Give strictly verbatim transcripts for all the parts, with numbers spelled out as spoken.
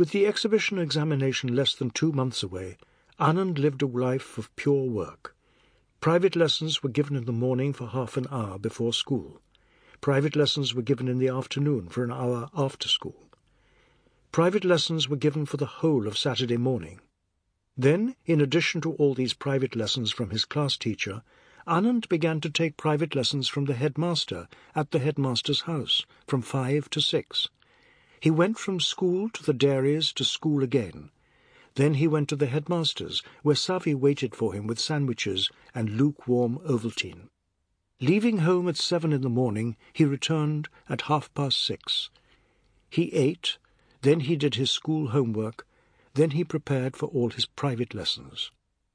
With the exhibition examination less than two months away, Anand lived a life of pure work. Private lessons were given in the morning for half an hour before school. Private lessons were given in the afternoon for an hour after school. Private lessons were given for the whole of Saturday morning. Then, in addition to all these private lessons from his class teacher, Anand began to take private lessons from the headmaster at the headmaster's house, from five to six. He went from school to the dairies to school again. Then he went to the headmaster's, where Savi waited for him with sandwiches and lukewarm Ovaltine. Leaving home at seven in the morning, he returned at half past six. He ate, then he did his school homework, then he prepared for all his private lessons.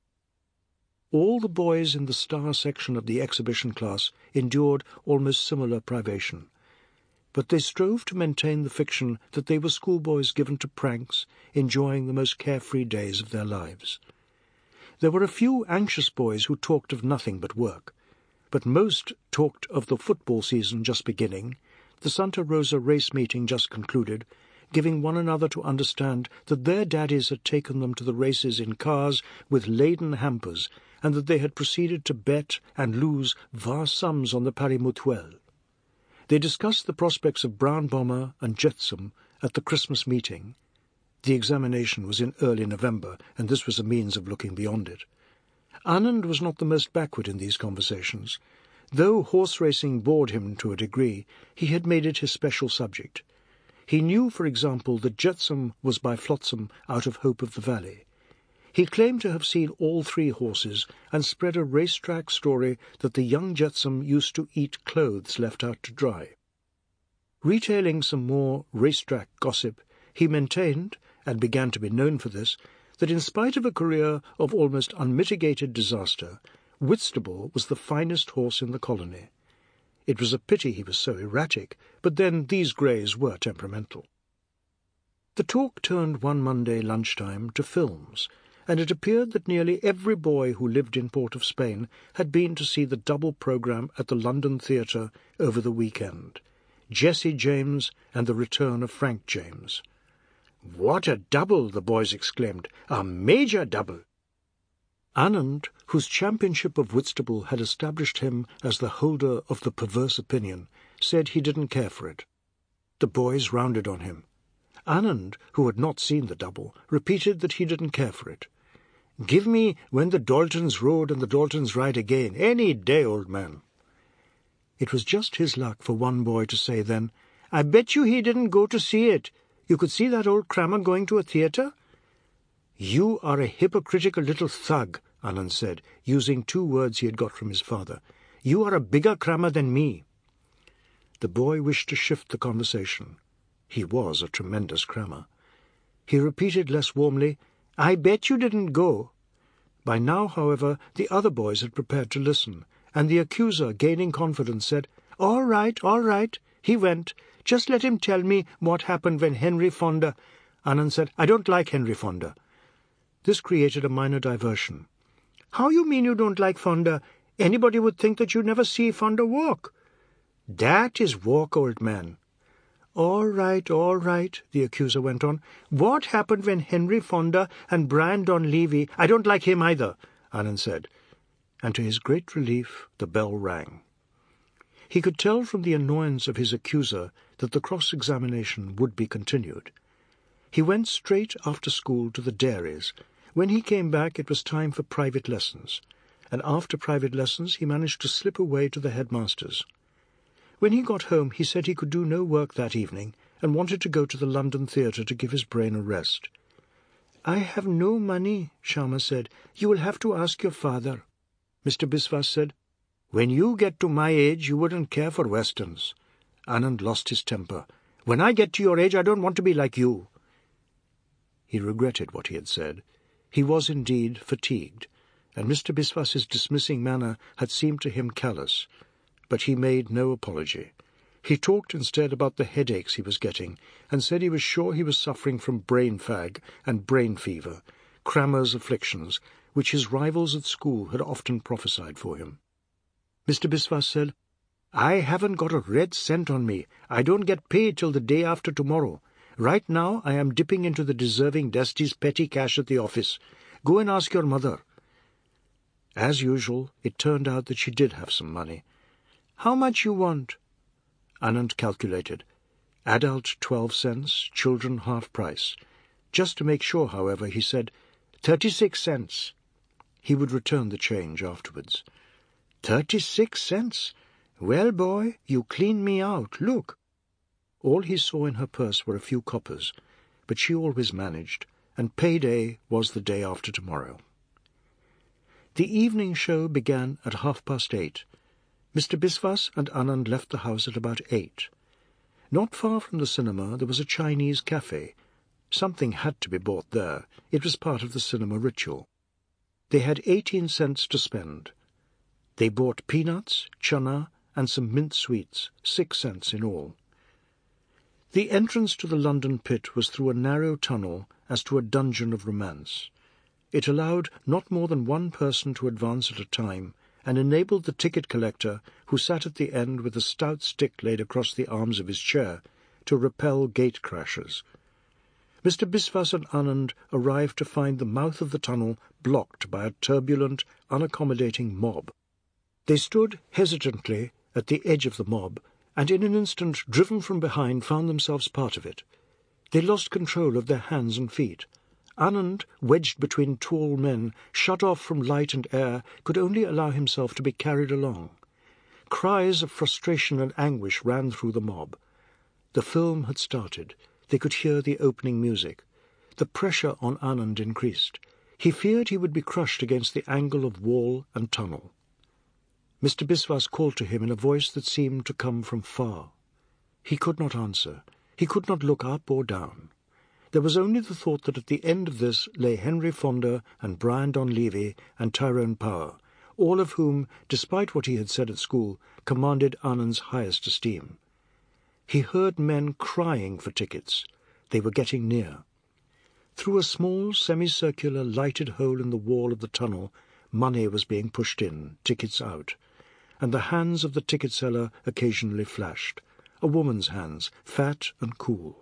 All the boys in the star section of the exhibition class endured almost similar privation, but they strove to maintain the fiction that they were schoolboys given to pranks, enjoying the most carefree days of their lives. There were a few anxious boys who talked of nothing but work, but most talked of the football season just beginning, the Santa Rosa race meeting just concluded, giving one another to understand that their daddies had taken them to the races in cars with laden hampers, and that they had proceeded to bet and lose vast sums on the Paris Mutuelle. They discussed the prospects of Brown Bomber and Jetsam at the Christmas meeting. The examination was in early November, and this was a means of looking beyond it. Anand was not the most backward in these conversations. Though horse racing bored him to a degree, he had made it his special subject. He knew, for example, that Jetsam was by Flotsam out of Hope of the Valley. He claimed to have seen all three horses and spread a racetrack story that the young Jetsam used to eat clothes left out to dry. Retailing some more racetrack gossip, he maintained, and began to be known for this, that in spite of a career of almost unmitigated disaster, Whitstable was the finest horse in the colony. It was a pity he was so erratic, but then these greys were temperamental. The talk turned one Monday lunchtime to films, and it appeared that nearly every boy who lived in Port of Spain had been to see the double programme at the London Theatre over the weekend, Jesse James and the return of Frank James. "What a double!" the boys exclaimed. "A major double!" Anand, whose championship of Whitstable had established him as the holder of the perverse opinion, said he didn't care for it. The boys rounded on him. Anand, who had not seen the double, repeated that he didn't care for it. "Give me When the Daltons Rode and the Daltons Ride Again, any day, old man." It was just his luck for one boy to say then, "I bet you he didn't go to see it. You could see that old crammer going to a theatre?" "You are a hypocritical little thug," Anand said, using two words he had got from his father. "You are a bigger crammer than me." The boy wished to shift the conversation. He was a tremendous crammer. He repeated less warmly, "I bet you didn't go." By now, however, the other boys had prepared to listen, and the accuser, gaining confidence, said, "All right, all right, he went. Just let him tell me what happened when Henry Fonda—" Anand said, "I don't like Henry Fonda." This created a minor diversion. "How you mean you don't like Fonda? Anybody would think that you never see Fonda walk." "That is walk, old man." "All right, all right," the accuser went on. "What happened when Henry Fonda and Brian Donlevy—" "I don't like him either," Anand said, and to his great relief the bell rang. He could tell from the annoyance of his accuser that the cross-examination would be continued. He went straight after school to the dairies. When he came back it was time for private lessons, and after private lessons he managed to slip away to the headmaster's. When he got home he said he could do no work that evening and wanted to go to the London Theatre to give his brain a rest. "I have no money," Sharma said. "You will have to ask your father." Mister Biswas said, "When you get to my age you wouldn't care for westerns." Anand lost his temper. "When I get to your age I don't want to be like you." He regretted what he had said. He was indeed fatigued, and Mister Biswas's dismissing manner had seemed to him callous. But he made no apology. He talked instead about the headaches he was getting, and said he was sure he was suffering from brain fag and brain fever, crammer's afflictions, which his rivals at school had often prophesied for him. Mister Biswas said, "I haven't got a red cent on me. I don't get paid till the day after tomorrow. Right now I am dipping into the deserving Dusty's petty cash at the office. Go and ask your mother." As usual, it turned out that she did have some money. "How much you want?" Anand calculated. Adult twelve cents, children half price. Just to make sure, however, he said, "Thirty-six cents." He would return the change afterwards. "Thirty-six cents? Well, boy, you clean me out. Look." All he saw in her purse were a few coppers, but she always managed, and payday was the day after tomorrow. The evening show began at half past eight. Mister Biswas and Anand left the house at about eight. Not far from the cinema there was a Chinese cafe. Something had to be bought there. It was part of the cinema ritual. They had eighteen cents to spend. They bought peanuts, chana, and some mint sweets, six cents in all. The entrance to the London pit was through a narrow tunnel as to a dungeon of romance. It allowed not more than one person to advance at a time, and enabled the ticket collector, who sat at the end with a stout stick laid across the arms of his chair, to repel gate crashers. Mister Biswas and Anand arrived to find the mouth of the tunnel blocked by a turbulent, unaccommodating mob. They stood hesitantly at the edge of the mob, and in an instant, driven from behind, found themselves part of it. They lost control of their hands and feet. Anand, wedged between tall men, shut off from light and air, could only allow himself to be carried along. Cries of frustration and anguish ran through the mob. The film had started. They could hear the opening music. The pressure on Anand increased. He feared he would be crushed against the angle of wall and tunnel. Mister Biswas called to him in a voice that seemed to come from far. He could not answer. He could not look up or down. There was only the thought that at the end of this lay Henry Fonda and Brian Donlevy and Tyrone Power, all of whom, despite what he had said at school, commanded Anand's highest esteem. He heard men crying for tickets. They were getting near. Through a small, semicircular, lighted hole in the wall of the tunnel, money was being pushed in, tickets out, and the hands of the ticket seller occasionally flashed, a woman's hands, fat and cool.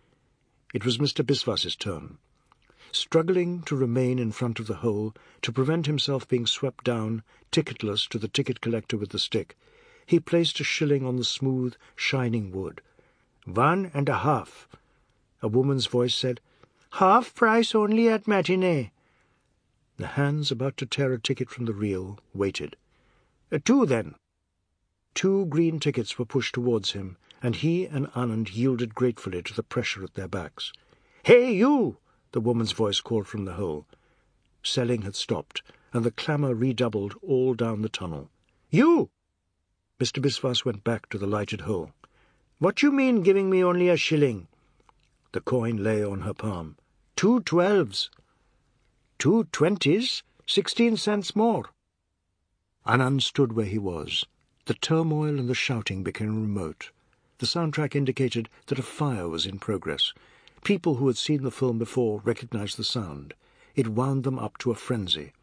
It was Mister Biswas's turn. Struggling to remain in front of the hole, to prevent himself being swept down, ticketless, to the ticket collector with the stick, he placed a shilling on the smooth, shining wood. "One and a half." A woman's voice said, "Half price only at matinee." The hands about to tear a ticket from the reel waited. "Two, then." Two green tickets were pushed towards him, and he and Anand yielded gratefully to the pressure at their backs. "Hey, you!" the woman's voice called from the hole. Selling had stopped, and the clamour redoubled all down the tunnel. "You!" Mister Biswas went back to the lighted hole. "What you mean giving me only a shilling?" The coin lay on her palm. "Two twelves." "Two twenties? Sixteen cents more." Anand stood where he was. The turmoil and the shouting became remote. The soundtrack indicated that a fire was in progress. People who had seen the film before recognized the sound. It wound them up to a frenzy.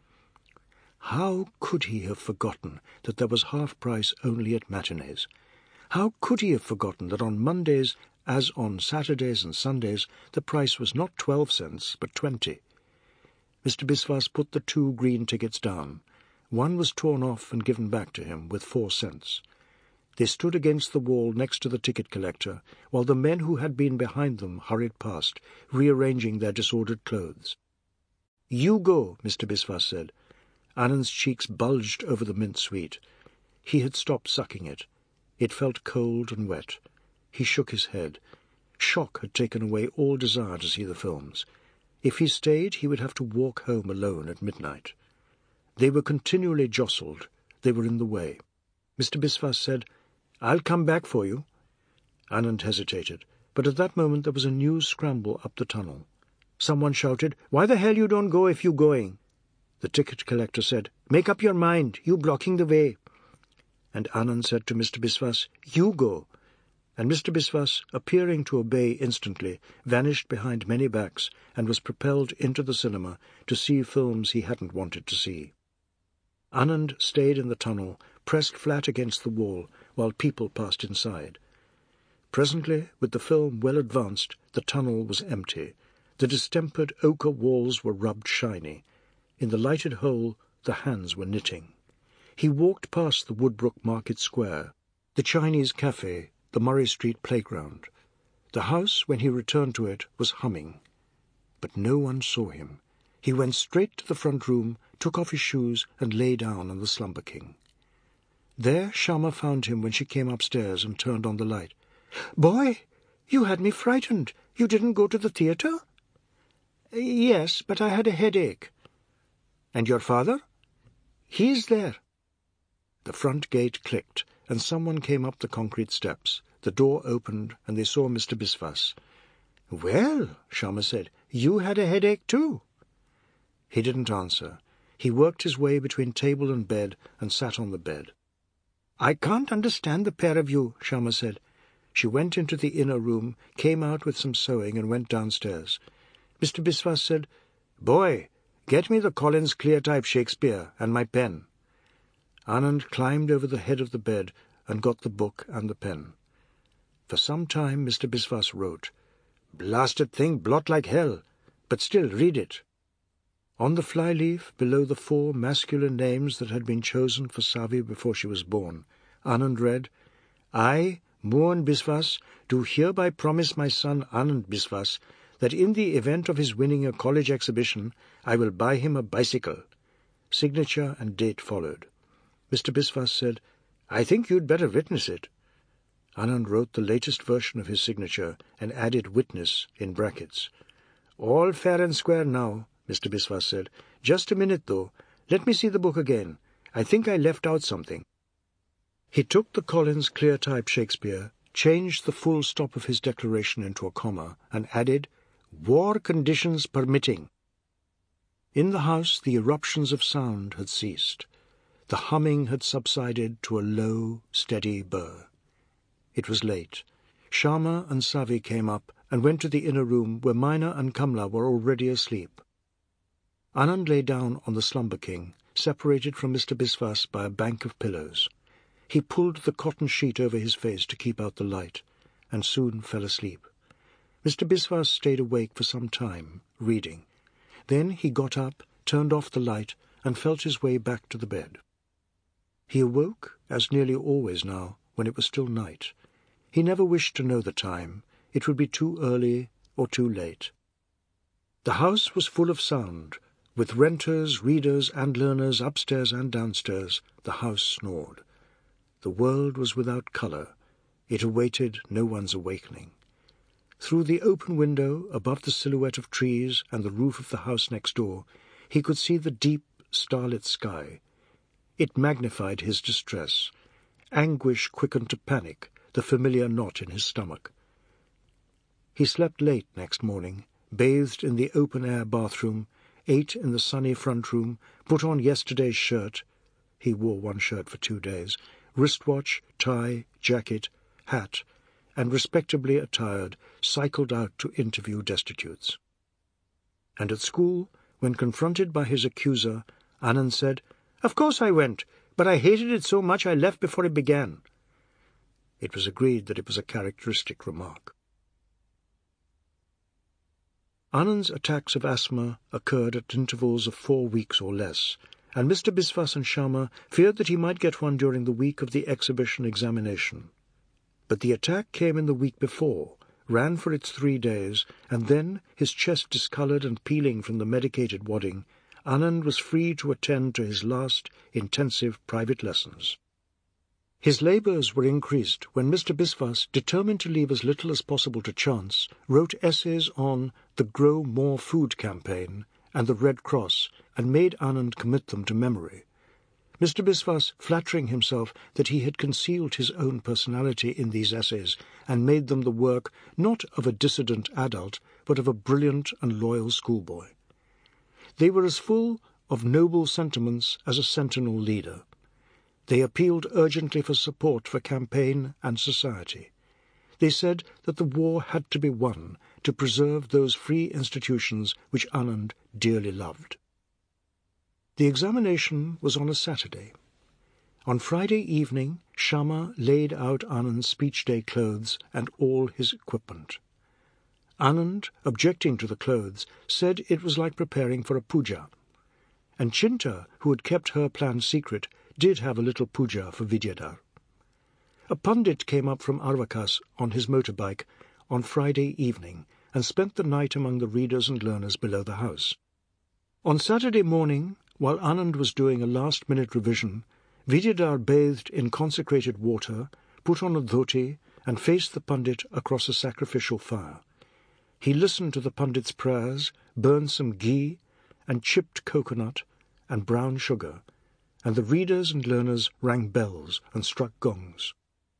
How could he have forgotten that there was half price only at matinees? How could he have forgotten that on Mondays, as on Saturdays and Sundays, the price was not twelve cents, but twenty? Mister Biswas put the two green tickets down. One was torn off and given back to him with four cents. They stood against the wall next to the ticket collector, while the men who had been behind them hurried past, rearranging their disordered clothes. "You go," Mister Biswas said. Anand's cheeks bulged over the mint sweet. He had stopped sucking it. It felt cold and wet. He shook his head. Shock had taken away all desire to see the films. If he stayed, he would have to walk home alone at midnight. They were continually jostled. They were in the way. Mister Biswas said, "I'll come back for you." Anand hesitated, but at that moment there was a new scramble up the tunnel. Someone shouted, "Why the hell you don't go if you going?" The ticket collector said, "Make up your mind, you blocking the way." And Anand said to Mister Biswas, "You go." And Mister Biswas, appearing to obey instantly, vanished behind many backs and was propelled into the cinema to see films he hadn't wanted to see. Anand stayed in the tunnel, pressed flat against the wall, while people passed inside. Presently, with the film well advanced, the tunnel was empty. The distempered ochre walls were rubbed shiny. In the lighted hole, the hands were knitting. He walked past the Woodbrook Market Square, the Chinese cafe, the Murray Street playground. The house, when he returned to it, was humming. But no one saw him. He went straight to the front room, took off his shoes, and lay down on the slumber king. There Shyama found him when she came upstairs and turned on the light. "Boy, you had me frightened. You didn't go to the theatre?" "Yes, but I had a headache." "And your father?" "He's there." The front gate clicked, and someone came up the concrete steps. The door opened, and they saw Mister Biswas. "Well," Shyama said, "you had a headache too." He didn't answer. He worked his way between table and bed and sat on the bed. "I can't understand the pair of you," Shyama said. She went into the inner room, came out with some sewing, and went downstairs. Mister Biswas said, "Boy, get me the Collins Clear-Type Shakespeare and my pen." Anand climbed over the head of the bed and got the book and the pen. For some time Mister Biswas wrote. "Blasted thing, blot like hell, but still read it." On the flyleaf, below the four masculine names that had been chosen for Savi before she was born, Anand read, "I, Mohan Biswas, do hereby promise my son Anand Biswas that in the event of his winning a college exhibition, I will buy him a bicycle." Signature and date followed. Mister Biswas said, "I think you'd better witness it." Anand wrote the latest version of his signature and added witness in brackets. "All fair and square now," Mister Biswas said. "Just a minute, though. Let me see the book again. I think I left out something." He took the Collins Clear-Type Shakespeare, changed the full stop of his declaration into a comma, and added, "War conditions permitting." In the house the eruptions of sound had ceased. The humming had subsided to a low, steady burr. It was late. Shyama and Savi came up and went to the inner room where Mina and Kamla were already asleep. Anand lay down on the slumber king, separated from Mister Biswas by a bank of pillows. He pulled the cotton sheet over his face to keep out the light, and soon fell asleep. Mister Biswas stayed awake for some time, reading. Then he got up, turned off the light, and felt his way back to the bed. He awoke, as nearly always now, when it was still night. He never wished to know the time. It would be too early or too late. The house was full of sound. With renters, readers, and learners upstairs and downstairs, the house snored. The world was without colour. It awaited no one's awakening. Through the open window, above the silhouette of trees and the roof of the house next door, he could see the deep, starlit sky. It magnified his distress. Anguish quickened to panic, the familiar knot in his stomach. He slept late next morning, bathed in the open-air bathroom, ate in the sunny front room, put on yesterday's shirt — he wore one shirt for two days — wristwatch, tie, jacket, hat, and respectably attired, cycled out to interview destitutes. And at school, when confronted by his accuser, Anand said, "Of course I went, but I hated it so much I left before it began." It was agreed that it was a characteristic remark. Anand's attacks of asthma occurred at intervals of four weeks or less, and Mister Biswas and Shyama feared that he might get one during the week of the exhibition examination. But the attack came in the week before, ran for its three days, and then, his chest discoloured and peeling from the medicated wadding, Anand was free to attend to his last intensive private lessons. His labours were increased when Mister Biswas, determined to leave as little as possible to chance, wrote essays on the Grow More Food campaign and the Red Cross, and made Anand commit them to memory. Mister Biswas, flattering himself that he had concealed his own personality in these essays and made them the work not of a dissident adult, but of a brilliant and loyal schoolboy. They were as full of noble sentiments as a sentinel leader. They appealed urgently for support for campaign and society. They said that the war had to be won to preserve those free institutions which Anand dearly loved. The examination was on a Saturday. On Friday evening, Shama laid out Anand's speech day clothes and all his equipment. Anand, objecting to the clothes, said it was like preparing for a puja. And Chinta, who had kept her plan secret, did have a little puja for Vidyadhar. A pundit came up from Arvakas on his motorbike on Friday evening and spent the night among the readers and learners below the house. On Saturday morning, while Anand was doing a last-minute revision, Vidyadhar bathed in consecrated water, put on a dhoti, and faced the pundit across a sacrificial fire. He listened to the pundit's prayers, burned some ghee, and chipped coconut, and brown sugar, and the readers and learners rang bells and struck gongs.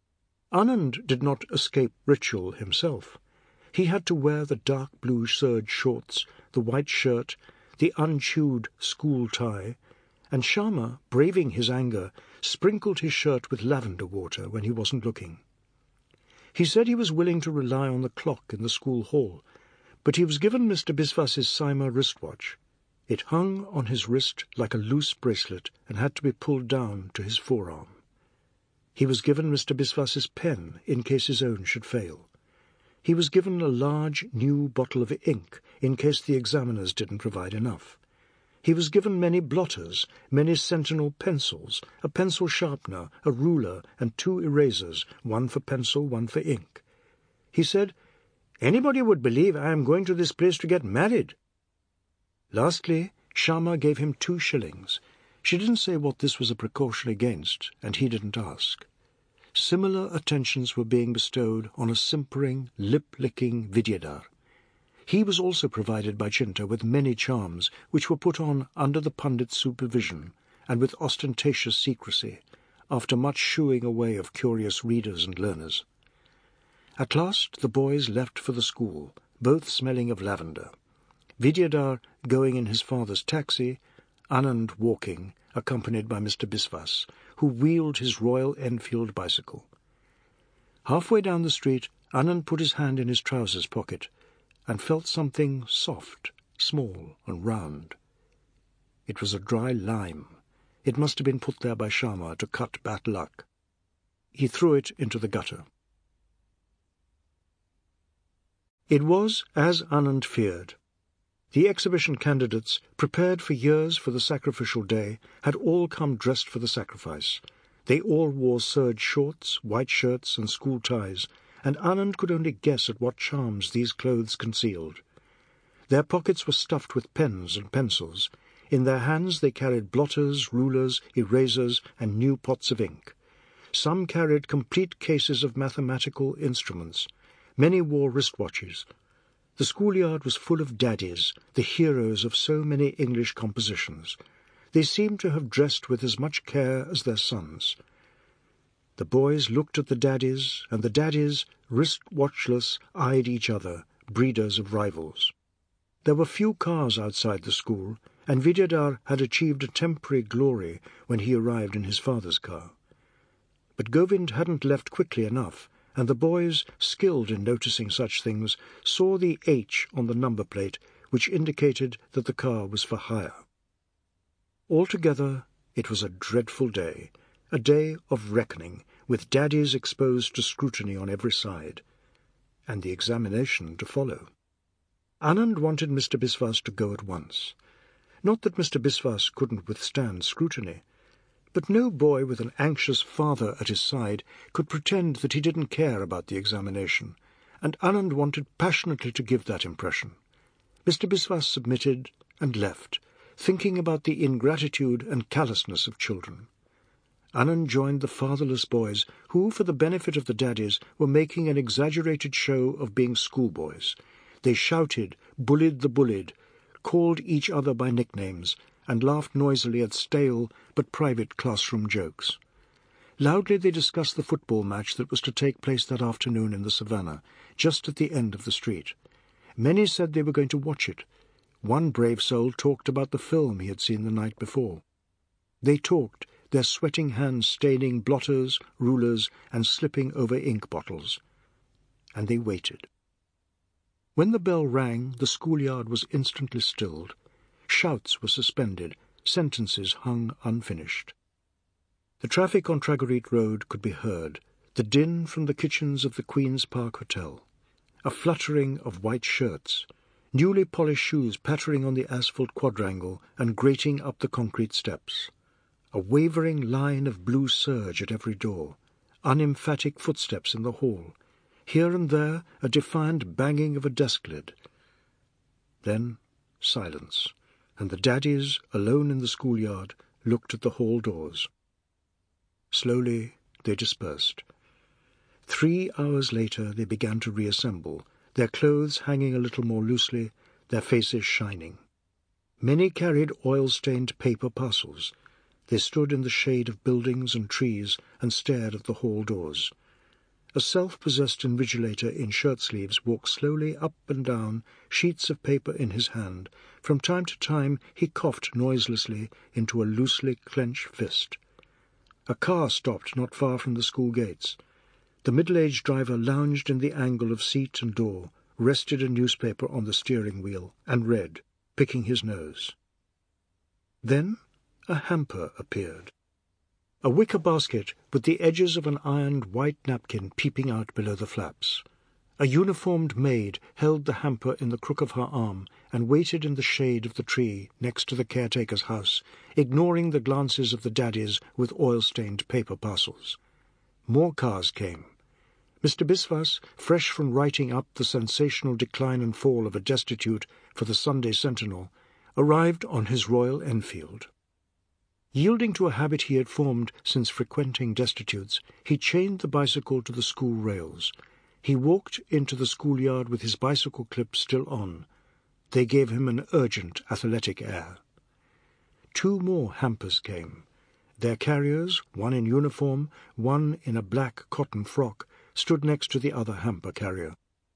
Anand did not escape ritual himself. He had to wear the dark blue serge shorts, the white shirt, the unchewed school tie, and Shama, braving his anger, sprinkled his shirt with lavender water when he wasn't looking. He said he was willing to rely on the clock in the school hall, but he was given Mister Biswas's Saima wristwatch. It hung on his wrist like a loose bracelet and had to be pulled down to his forearm. He was given Mister Biswas's pen in case his own should fail. He was given a large new bottle of ink in case the examiners didn't provide enough. He was given many blotters, many sentinel pencils, a pencil sharpener, a ruler, and two erasers, one for pencil, one for ink. He said, "Anybody would believe I am going to this place to get married." Lastly, Shama gave him two shillings. She didn't say what this was a precaution against, and he didn't ask. Similar attentions were being bestowed on a simpering, lip-licking Vidyadhar. He was also provided by Chinta with many charms, which were put on under the pundit's supervision, and with ostentatious secrecy, after much shooing away of curious readers and learners. At last the boys left for the school, both smelling of lavender. Vidyadhar going in his father's taxi, Anand walking, accompanied by Mister Biswas, who wheeled his Royal Enfield bicycle. Halfway down the street, Anand put his hand in his trousers pocket and felt something soft, small, and round. It was a dry lime. It must have been put there by Shama to cut bad luck. He threw it into the gutter. It was as Anand feared. The exhibition candidates, prepared for years for the sacrificial day, had all come dressed for the sacrifice. They all wore serge shorts, white shirts, and school ties, and Anand could only guess at what charms these clothes concealed. Their pockets were stuffed with pens and pencils. In their hands they carried blotters, rulers, erasers, and new pots of ink. Some carried complete cases of mathematical instruments. Many wore wristwatches. The schoolyard was full of daddies, the heroes of so many English compositions. They seemed to have dressed with as much care as their sons. The boys looked at the daddies, and the daddies, wrist-watchless, eyed each other, breeders of rivals. There were few cars outside the school, and Vidyadhar had achieved a temporary glory when he arrived in his father's car. But Govind hadn't left quickly enough, and the boys, skilled in noticing such things, saw the H on the number plate, which indicated that the car was for hire. Altogether, it was a dreadful day, a day of reckoning, with daddies exposed to scrutiny on every side, and the examination to follow. Anand wanted Mister Biswas to go at once. Not that Mister Biswas couldn't withstand scrutiny, but no boy with an anxious father at his side could pretend that he didn't care about the examination, and Anand wanted passionately to give that impression. Mister Biswas submitted and left, thinking about the ingratitude and callousness of children. Anand joined the fatherless boys who, for the benefit of the daddies, were making an exaggerated show of being schoolboys. They shouted, bullied the bullied, called each other by nicknames, and laughed noisily at stale but private classroom jokes. Loudly they discussed the football match that was to take place that afternoon in the savannah, just at the end of the street. Many said they were going to watch it. One brave soul talked about the film he had seen the night before. They talked, their sweating hands staining blotters, rulers, and slipping over ink bottles. And they waited. When the bell rang, the schoolyard was instantly stilled. Shouts were suspended, sentences hung unfinished. The traffic on Tragareet Road could be heard, the din from the kitchens of the Queen's Park Hotel, a fluttering of white shirts, newly polished shoes pattering on the asphalt quadrangle and grating up the concrete steps, a wavering line of blue serge at every door, unemphatic footsteps in the hall, here and there a defiant banging of a desk lid. Then silence, and the daddies, alone in the schoolyard, looked at the hall doors. Slowly they dispersed. Three hours later they began to reassemble, their clothes hanging a little more loosely, their faces shining. Many carried oil-stained paper parcels. They stood in the shade of buildings and trees and stared at the hall doors. A self-possessed invigilator in shirt-sleeves walked slowly up and down, sheets of paper in his hand. From time to time he coughed noiselessly into a loosely clenched fist. A car stopped not far from the school gates. The middle-aged driver lounged in the angle of seat and door, rested a newspaper on the steering wheel, and read, picking his nose. Then a hamper appeared. A wicker basket with the edges of an ironed white napkin peeping out below the flaps. A uniformed maid held the hamper in the crook of her arm and waited in the shade of the tree next to the caretaker's house, ignoring the glances of the daddies with oil-stained paper parcels. More cars came. Mister Biswas, fresh from writing up the sensational decline and fall of a destitute for the Sunday Sentinel, arrived on his Royal Enfield. Yielding to a habit he had formed since frequenting destitutes, he chained the bicycle to the school rails. He walked into the schoolyard with his bicycle clip still on. They gave him an urgent, athletic air. Two more hampers came. Their carriers, one in uniform, one in a black cotton frock, stood next to the other hamper carrier.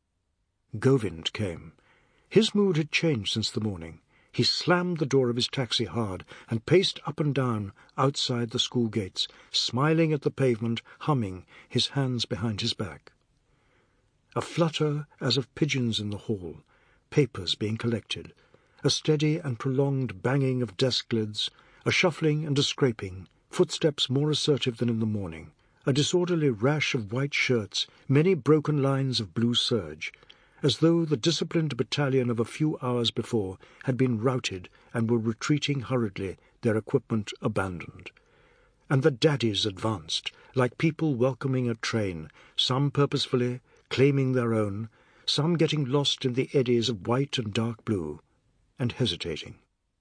Govind came. His mood had changed since the morning. He slammed the door of his taxi hard and paced up and down outside the school gates, smiling at the pavement, humming, his hands behind his back. A flutter as of pigeons in the hall, papers being collected, a steady and prolonged banging of desk lids, a shuffling and a scraping, footsteps more assertive than in the morning, a disorderly rash of white shirts, many broken lines of blue serge, as though the disciplined battalion of a few hours before had been routed and were retreating hurriedly, their equipment abandoned. And the daddies advanced, like people welcoming a train, some purposefully, claiming their own, some getting lost in the eddies of white and dark blue, and hesitating.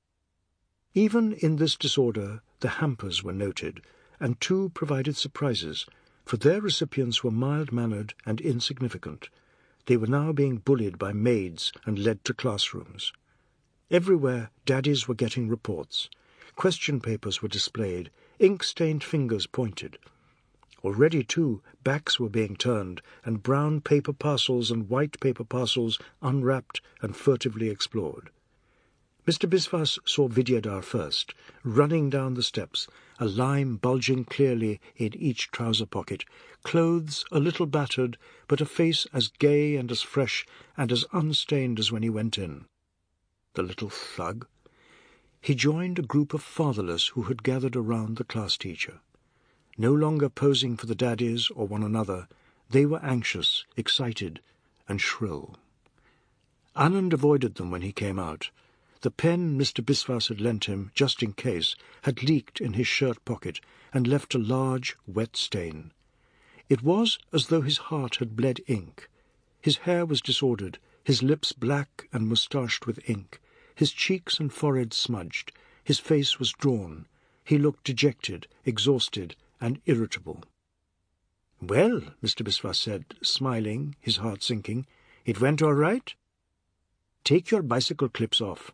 Even in this disorder the hampers were noted, and two provided surprises, for their recipients were mild-mannered and insignificant. They were now being bullied by maids and led to classrooms. Everywhere daddies were getting reports. Question papers were displayed, ink-stained fingers pointed. Already, too, backs were being turned, and brown paper parcels and white paper parcels unwrapped and furtively explored. Mister Biswas saw Vidyadhar first, running down the steps, a lime bulging clearly in each trouser pocket, clothes a little battered, but a face as gay and as fresh and as unstained as when he went in. The little thug. He joined a group of fatherless who had gathered around the class teacher. No longer posing for the daddies or one another, they were anxious, excited, and shrill. Anand avoided them when he came out. The pen Mister Biswas had lent him, just in case, had leaked in his shirt pocket and left a large, wet stain. It was as though his heart had bled ink. His hair was disordered, his lips black and moustached with ink, his cheeks and forehead smudged, his face was drawn. He looked dejected, exhausted, and irritable. "Well," Mister Biswas said, smiling, his heart sinking, "it went all right? Take your bicycle clips off."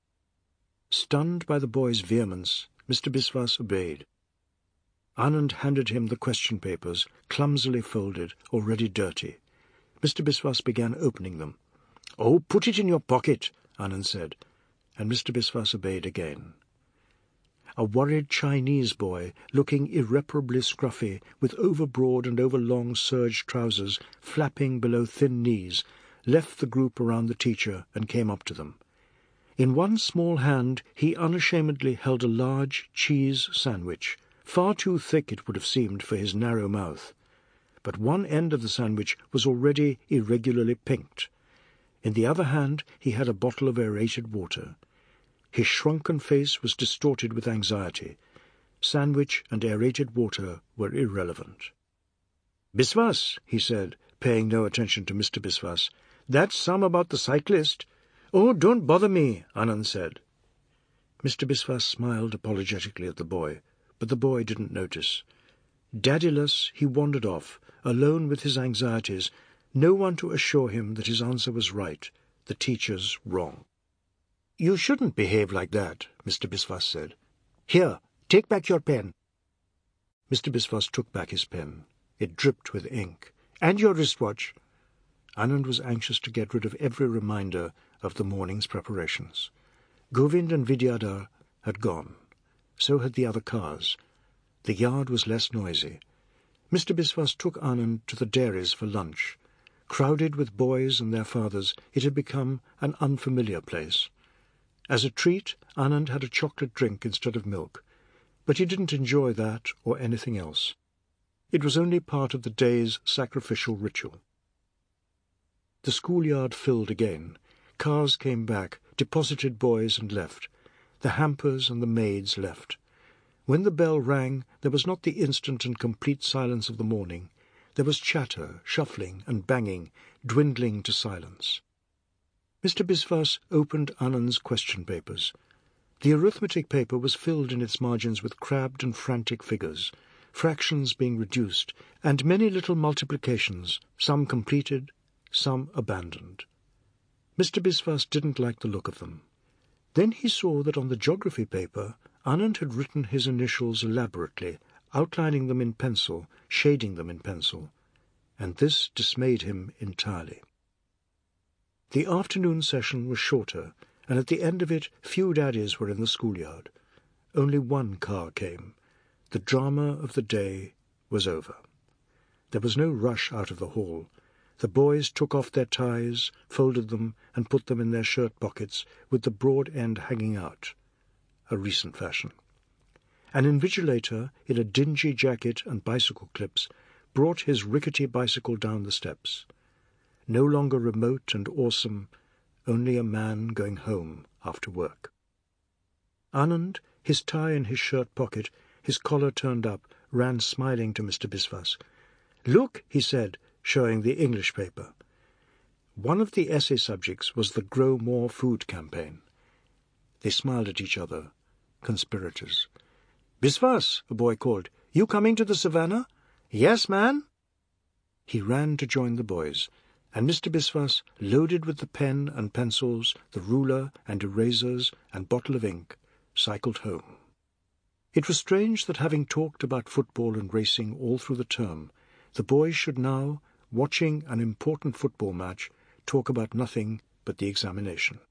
Stunned by the boy's vehemence, Mister Biswas obeyed. Anand handed him the question papers, clumsily folded, already dirty. Mister Biswas began opening them. "Oh, put it in your pocket," Anand said, and Mister Biswas obeyed again. A worried Chinese boy, looking irreparably scruffy, with overbroad and overlong serge trousers flapping below thin knees, left the group around the teacher and came up to them. In one small hand he unashamedly held a large cheese sandwich, far too thick it would have seemed for his narrow mouth. But one end of the sandwich was already irregularly pinked. In the other hand he had a bottle of aerated water. His shrunken face was distorted with anxiety. Sandwich and aerated water were irrelevant. "Biswas," he said, paying no attention to Mister Biswas. "That's some about the cyclist." "Oh, don't bother me," Anand said. Mister Biswas smiled apologetically at the boy, but the boy didn't notice. Daddyless, he wandered off, alone with his anxieties, no one to assure him that his answer was right, the teacher's wrong. "You shouldn't behave like that," Mister Biswas said. "Here, take back your pen." Mister Biswas took back his pen. It dripped with ink. "And your wristwatch." Anand was anxious to get rid of every reminder of the morning's preparations. Govind and Vidyadhar had gone. So had the other cars. The yard was less noisy. Mister Biswas took Anand to the dairies for lunch. Crowded with boys and their fathers, it had become an unfamiliar place. As a treat, Anand had a chocolate drink instead of milk, but he didn't enjoy that or anything else. It was only part of the day's sacrificial ritual. The schoolyard filled again. Cars came back, deposited boys and left. The hampers and the maids left. When the bell rang, there was not the instant and complete silence of the morning. There was chatter, shuffling and banging, dwindling to silence. Mister Biswas opened Anand's question papers. The arithmetic paper was filled in its margins with crabbed and frantic figures, fractions being reduced, and many little multiplications, some completed, some abandoned. Mister Biswas didn't like the look of them. Then he saw that on the geography paper Anand had written his initials elaborately, outlining them in pencil, shading them in pencil, and this dismayed him entirely. The afternoon session was shorter, and at the end of it few daddies were in the schoolyard. Only one car came. The drama of the day was over. There was no rush out of the hall. The boys took off their ties, folded them, and put them in their shirt pockets, with the broad end hanging out, a recent fashion. An invigilator, in a dingy jacket and bicycle clips, brought his rickety bicycle down the steps. No longer remote and awesome, only a man going home after work. Anand, his tie in his shirt pocket, his collar turned up, ran smiling to Mister Biswas. "Look," he said, showing the English paper. One of the essay subjects was the Grow More Food campaign. They smiled at each other, conspirators. "Biswas," a boy called, "you coming to the savannah?" "Yes, man." He ran to join the boys, and Mister Biswas, loaded with the pen and pencils, the ruler and erasers and bottle of ink, cycled home. It was strange that, having talked about football and racing all through the term, the boys should now, watching an important football match, talk about nothing but the examination.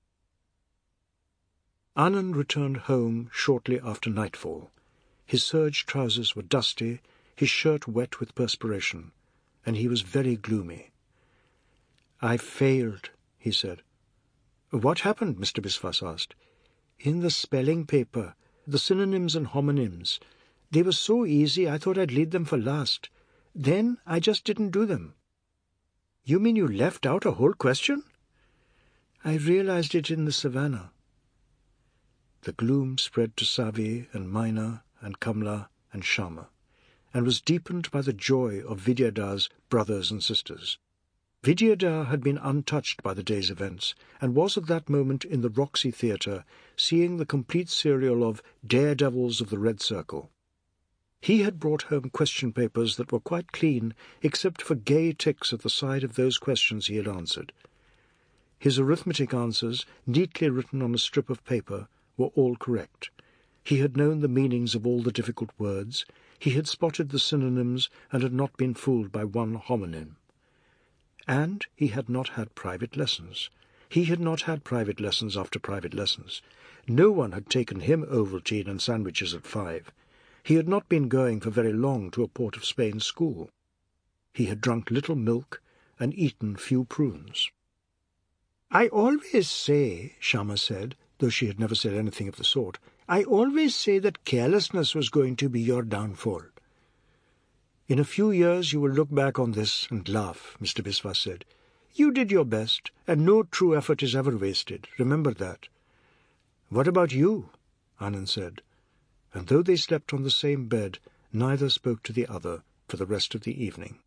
Anand returned home shortly after nightfall. His serge trousers were dusty, his shirt wet with perspiration, and he was very gloomy. "I failed," he said. "What happened?" Mister Biswas asked. "In the spelling paper, the synonyms and homonyms. They were so easy I thought I'd leave them for last. Then I just didn't do them." "You mean you left out a whole question?" "I realized it in the savannah." The gloom spread to Savi and Maina and Kamla and Shama, and was deepened by the joy of Vidyadhar's brothers and sisters. Vidyadhar had been untouched by the day's events, and was at that moment in the Roxy Theatre, seeing the complete serial of Daredevils of the Red Circle. He had brought home question papers that were quite clean, except for gay ticks at the side of those questions he had answered. His arithmetic answers, neatly written on a strip of paper, were all correct. He had known the meanings of all the difficult words, he had spotted the synonyms, and had not been fooled by one homonym. And he had not had private lessons. He had not had private lessons after private lessons. No one had taken him Ovaltine and sandwiches at five. He had not been going for very long to a Port of Spain school. He had drunk little milk and eaten few prunes. "I always say," Shama said, though she had never said anything of the sort. "I always say that carelessness was going to be your downfall." "In a few years you will look back on this and laugh," Mister Biswas said. "You did your best, and no true effort is ever wasted. Remember that." "What about you?" Anand said. And though they slept on the same bed, neither spoke to the other for the rest of the evening.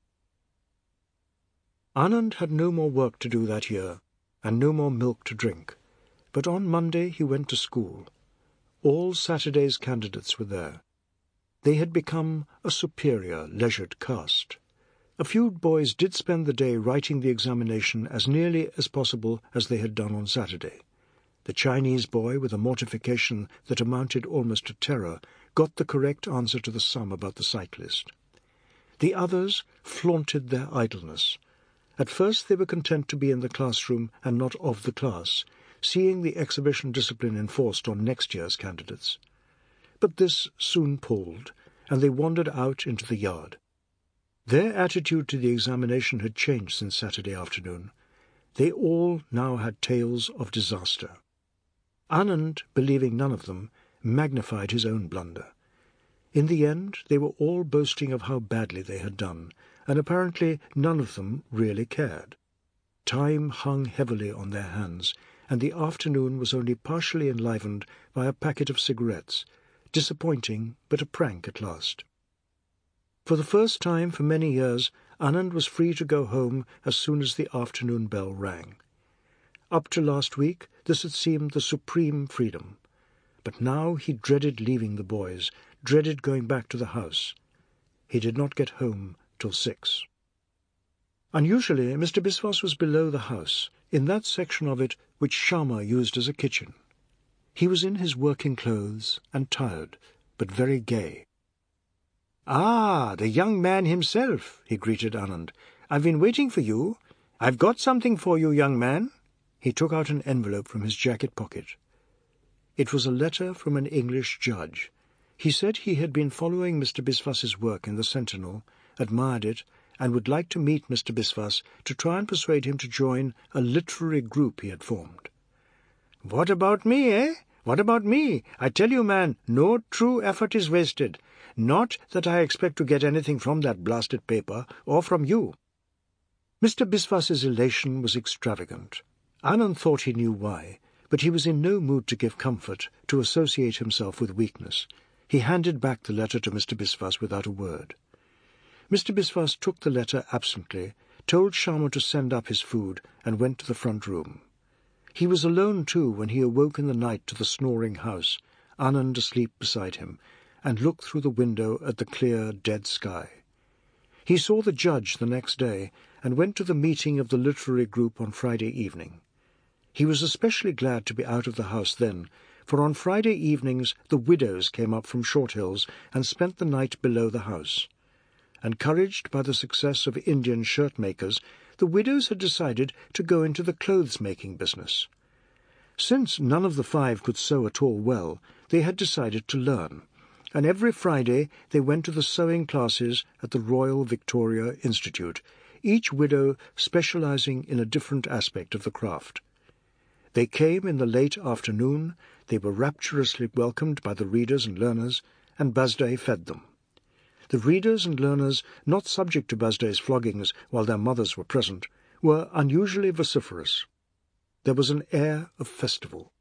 Anand had no more work to do that year, and no more milk to drink. But on Monday he went to school. All Saturday's candidates were there. They had become a superior, leisured caste. A few boys did spend the day writing the examination as nearly as possible as they had done on Saturday. The Chinese boy, with a mortification that amounted almost to terror, got the correct answer to the sum about the cyclist. The others flaunted their idleness. At first they were content to be in the classroom and not of the class, seeing the exhibition discipline enforced on next year's candidates. But this soon palled, and they wandered out into the yard. Their attitude to the examination had changed since Saturday afternoon. They all now had tales of disaster. Anand, believing none of them, magnified his own blunder. In the end they were all boasting of how badly they had done, and apparently none of them really cared. Time hung heavily on their hands, and the afternoon was only partially enlivened by a packet of cigarettes, disappointing but a prank at last. For the first time for many years, Anand was free to go home as soon as the afternoon bell rang. Up to last week this had seemed the supreme freedom, but now he dreaded leaving the boys, dreaded going back to the house. He did not get home till six. Unusually, Mister Biswas was below the house, in that section of it which Sharma used as a kitchen. He was in his working clothes, and tired, but very gay. "Ah, the young man himself," he greeted Anand. "I've been waiting for you. I've got something for you, young man." He took out an envelope from his jacket pocket. It was a letter from an English judge. He said he had been following Mister Biswas's work in the Sentinel, admired it, and would like to meet Mister Biswas to try and persuade him to join a literary group he had formed. "What about me, eh? What about me? I tell you, man, no true effort is wasted. Not that I expect to get anything from that blasted paper, or from you." Mister Biswas's elation was extravagant. Anand thought he knew why, but he was in no mood to give comfort, to associate himself with weakness. He handed back the letter to Mister Biswas without a word. Mister Biswas took the letter absently, told Sharma to send up his food, and went to the front room. He was alone, too, when he awoke in the night to the snoring house, Anand asleep beside him, and looked through the window at the clear, dead sky. He saw the judge the next day, and went to the meeting of the literary group on Friday evening. He was especially glad to be out of the house then, for on Friday evenings the widows came up from Short Hills and spent the night below the house. Encouraged by the success of Indian shirt-makers, the widows had decided to go into the clothes-making business. Since none of the five could sew at all well, they had decided to learn, and every Friday they went to the sewing classes at the Royal Victoria Institute, each widow specializing in a different aspect of the craft. They came in the late afternoon, they were rapturously welcomed by the readers and learners, and Basday fed them. The readers and learners, not subject to Basday's floggings while their mothers were present, were unusually vociferous. There was an air of festival.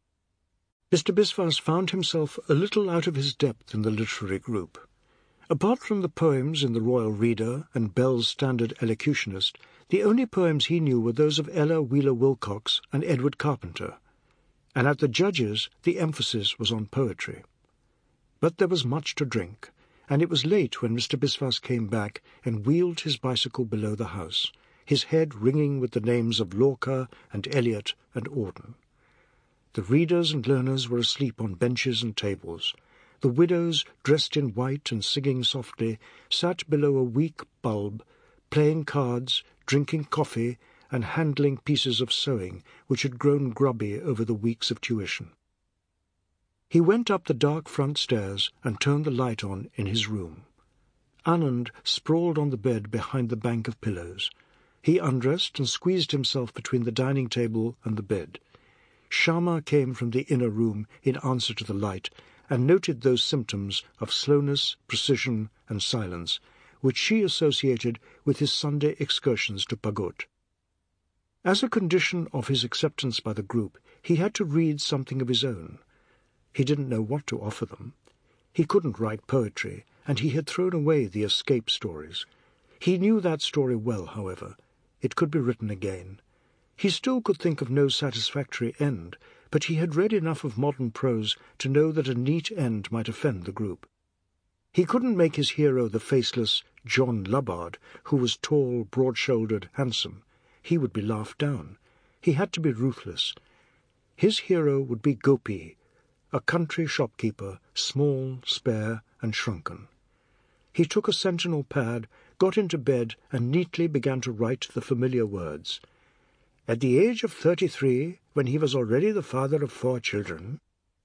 Mister Biswas found himself a little out of his depth in the literary group. Apart from the poems in the Royal Reader and Bell's Standard Elocutionist, the only poems he knew were those of Ella Wheeler Wilcox and Edward Carpenter, and at the judges the emphasis was on poetry. But there was much to drink, and it was late when Mister Biswas came back and wheeled his bicycle below the house, his head ringing with the names of Lorca and Eliot and Auden. The readers and learners were asleep on benches and tables. The widows, dressed in white and singing softly, sat below a weak bulb, playing cards, drinking coffee, and handling pieces of sewing which had grown grubby over the weeks of tuition. He went up the dark front stairs and turned the light on in his room. Anand sprawled on the bed behind the bank of pillows. He undressed and squeezed himself between the dining table and the bed. Sharma came from the inner room in answer to the light and noted those symptoms of slowness, precision, and silence, which she associated with his Sunday excursions to Pagot. As a condition of his acceptance by the group, he had to read something of his own. He didn't know what to offer them. He couldn't write poetry, and he had thrown away the escape stories. He knew that story well, however. It could be written again. He still could think of no satisfactory end, but he had read enough of modern prose to know that a neat end might offend the group. He couldn't make his hero the faceless John Lubbard, who was tall, broad-shouldered, handsome. He would be laughed down. He had to be ruthless. His hero would be Gopi, a country shopkeeper, small, spare, and shrunken. He took a sentinel pad, got into bed, and neatly began to write the familiar words. At the age of thirty-three, when he was already the father of four children.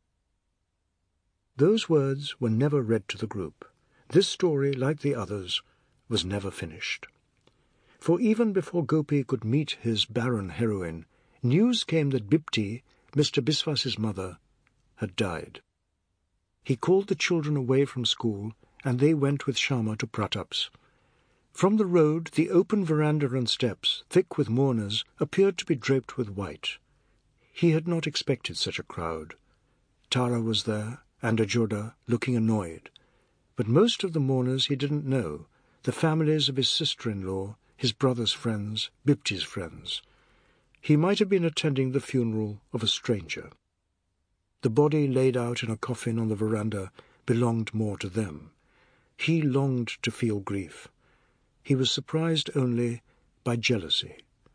Those words were never read to the group. This story, like the others, was never finished. For even before Gopi could meet his barren heroine, news came that Bipti, Mister Biswas's mother, had died. He called the children away from school, and they went with Sharma to Pratap's. From the road, the open veranda and steps, thick with mourners, appeared to be draped with white. He had not expected such a crowd. Tara was there, and Ajoda, looking annoyed. But most of the mourners he didn't know, the families of his sister-in-law, his brother's friends, Bipti's friends. He might have been attending the funeral of a stranger. The body laid out in a coffin on the veranda belonged more to them. He longed to feel grief. He was surprised only by jealousy.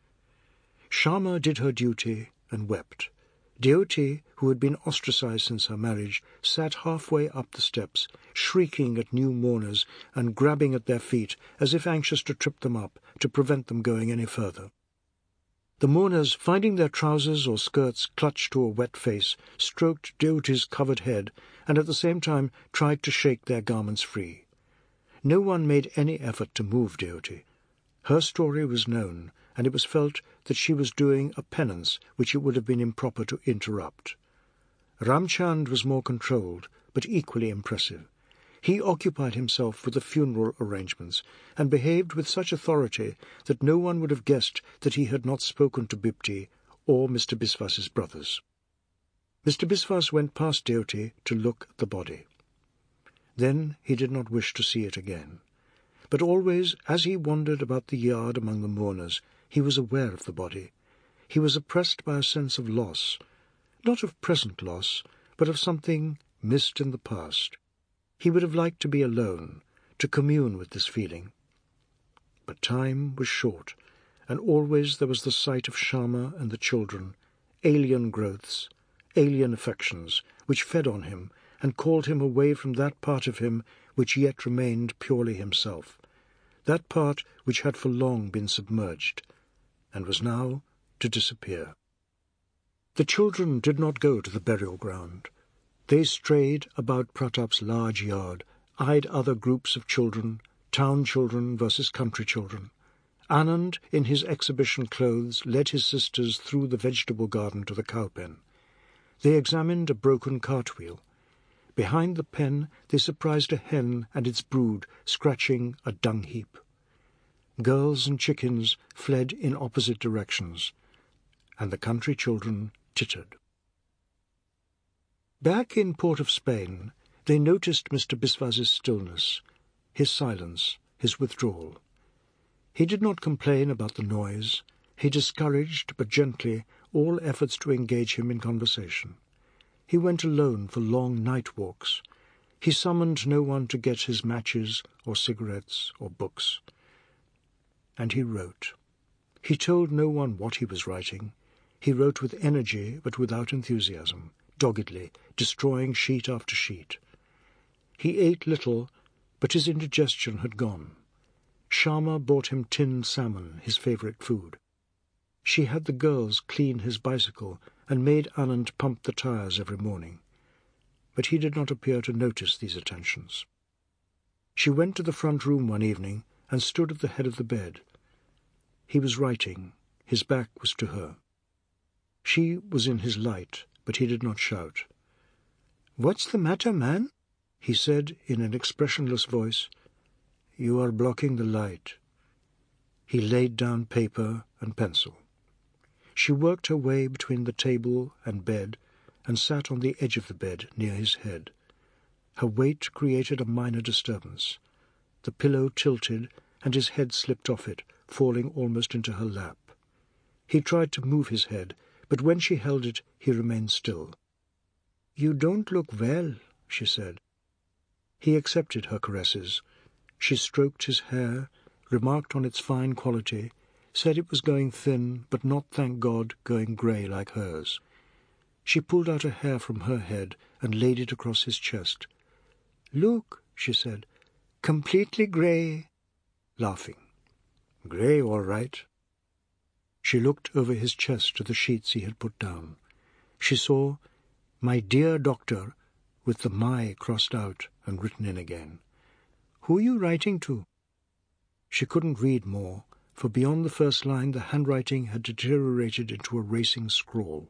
Sharma did her duty and wept. Deoti, who had been ostracized since her marriage, sat halfway up the steps, shrieking at new mourners and grabbing at their feet as if anxious to trip them up, to prevent them going any further. The mourners, finding their trousers or skirts clutched to a wet face, stroked Deoti's covered head and at the same time tried to shake their garments free. No one made any effort to move Deoti. Her story was known, and it was felt that she was doing a penance which it would have been improper to interrupt. Ramchand was more controlled, but equally impressive. He occupied himself with the funeral arrangements, and behaved with such authority that no one would have guessed that he had not spoken to Bipti or Mister Biswas's brothers. Mister Biswas went past Deoti to look at the body. Then he did not wish to see it again. But always, as he wandered about the yard among the mourners, he was aware of the body. He was oppressed by a sense of loss, not of present loss, but of something missed in the past. He would have liked to be alone, to commune with this feeling. But time was short, and always there was the sight of Sharma and the children, alien growths, alien affections, which fed on him and called him away from that part of him which yet remained purely himself, that part which had for long been submerged, and was now to disappear. The children did not go to the burial ground. They strayed about Pratap's large yard, eyed other groups of children, town children versus country children. Anand, in his exhibition clothes, led his sisters through the vegetable garden to the cow pen. They examined a broken cartwheel. Behind the pen they surprised a hen and its brood scratching a dung heap. Girls and chickens fled in opposite directions, and the country children tittered. Back in Port of Spain, they noticed Mister Biswas's stillness, his silence, his withdrawal. He did not complain about the noise. He discouraged, but gently, all efforts to engage him in conversation. He went alone for long night walks. He summoned no one to get his matches or cigarettes or books. And he wrote. He told no one what he was writing. He wrote with energy but without enthusiasm, doggedly, destroying sheet after sheet. He ate little, but his indigestion had gone. Sharma bought him tinned salmon, his favourite food. She had the girls clean his bicycle and made Anand pump the tyres every morning. But he did not appear to notice these attentions. She went to the front room one evening and stood at the head of the bed. He was writing. His back was to her. She was in his light, but he did not shout. "What's the matter, man?" he said in an expressionless voice. "You are blocking the light." He laid down paper and pencil. She worked her way between the table and bed and sat on the edge of the bed near his head. Her weight created a minor disturbance. The pillow tilted, and his head slipped off it, falling almost into her lap. He tried to move his head, but when she held it, he remained still. "You don't look well," she said. He accepted her caresses. She stroked his hair, remarked on its fine quality, said it was going thin, but not, thank God, going grey like hers. She pulled out a hair from her head and laid it across his chest. "Look," she said, "completely grey," laughing. "Grey, all right." She looked over his chest to the sheets he had put down. She saw, "My dear doctor," with the "my" crossed out and written in again. "Who are you writing to?" She couldn't read more, for beyond the first line the handwriting had deteriorated into a racing scrawl.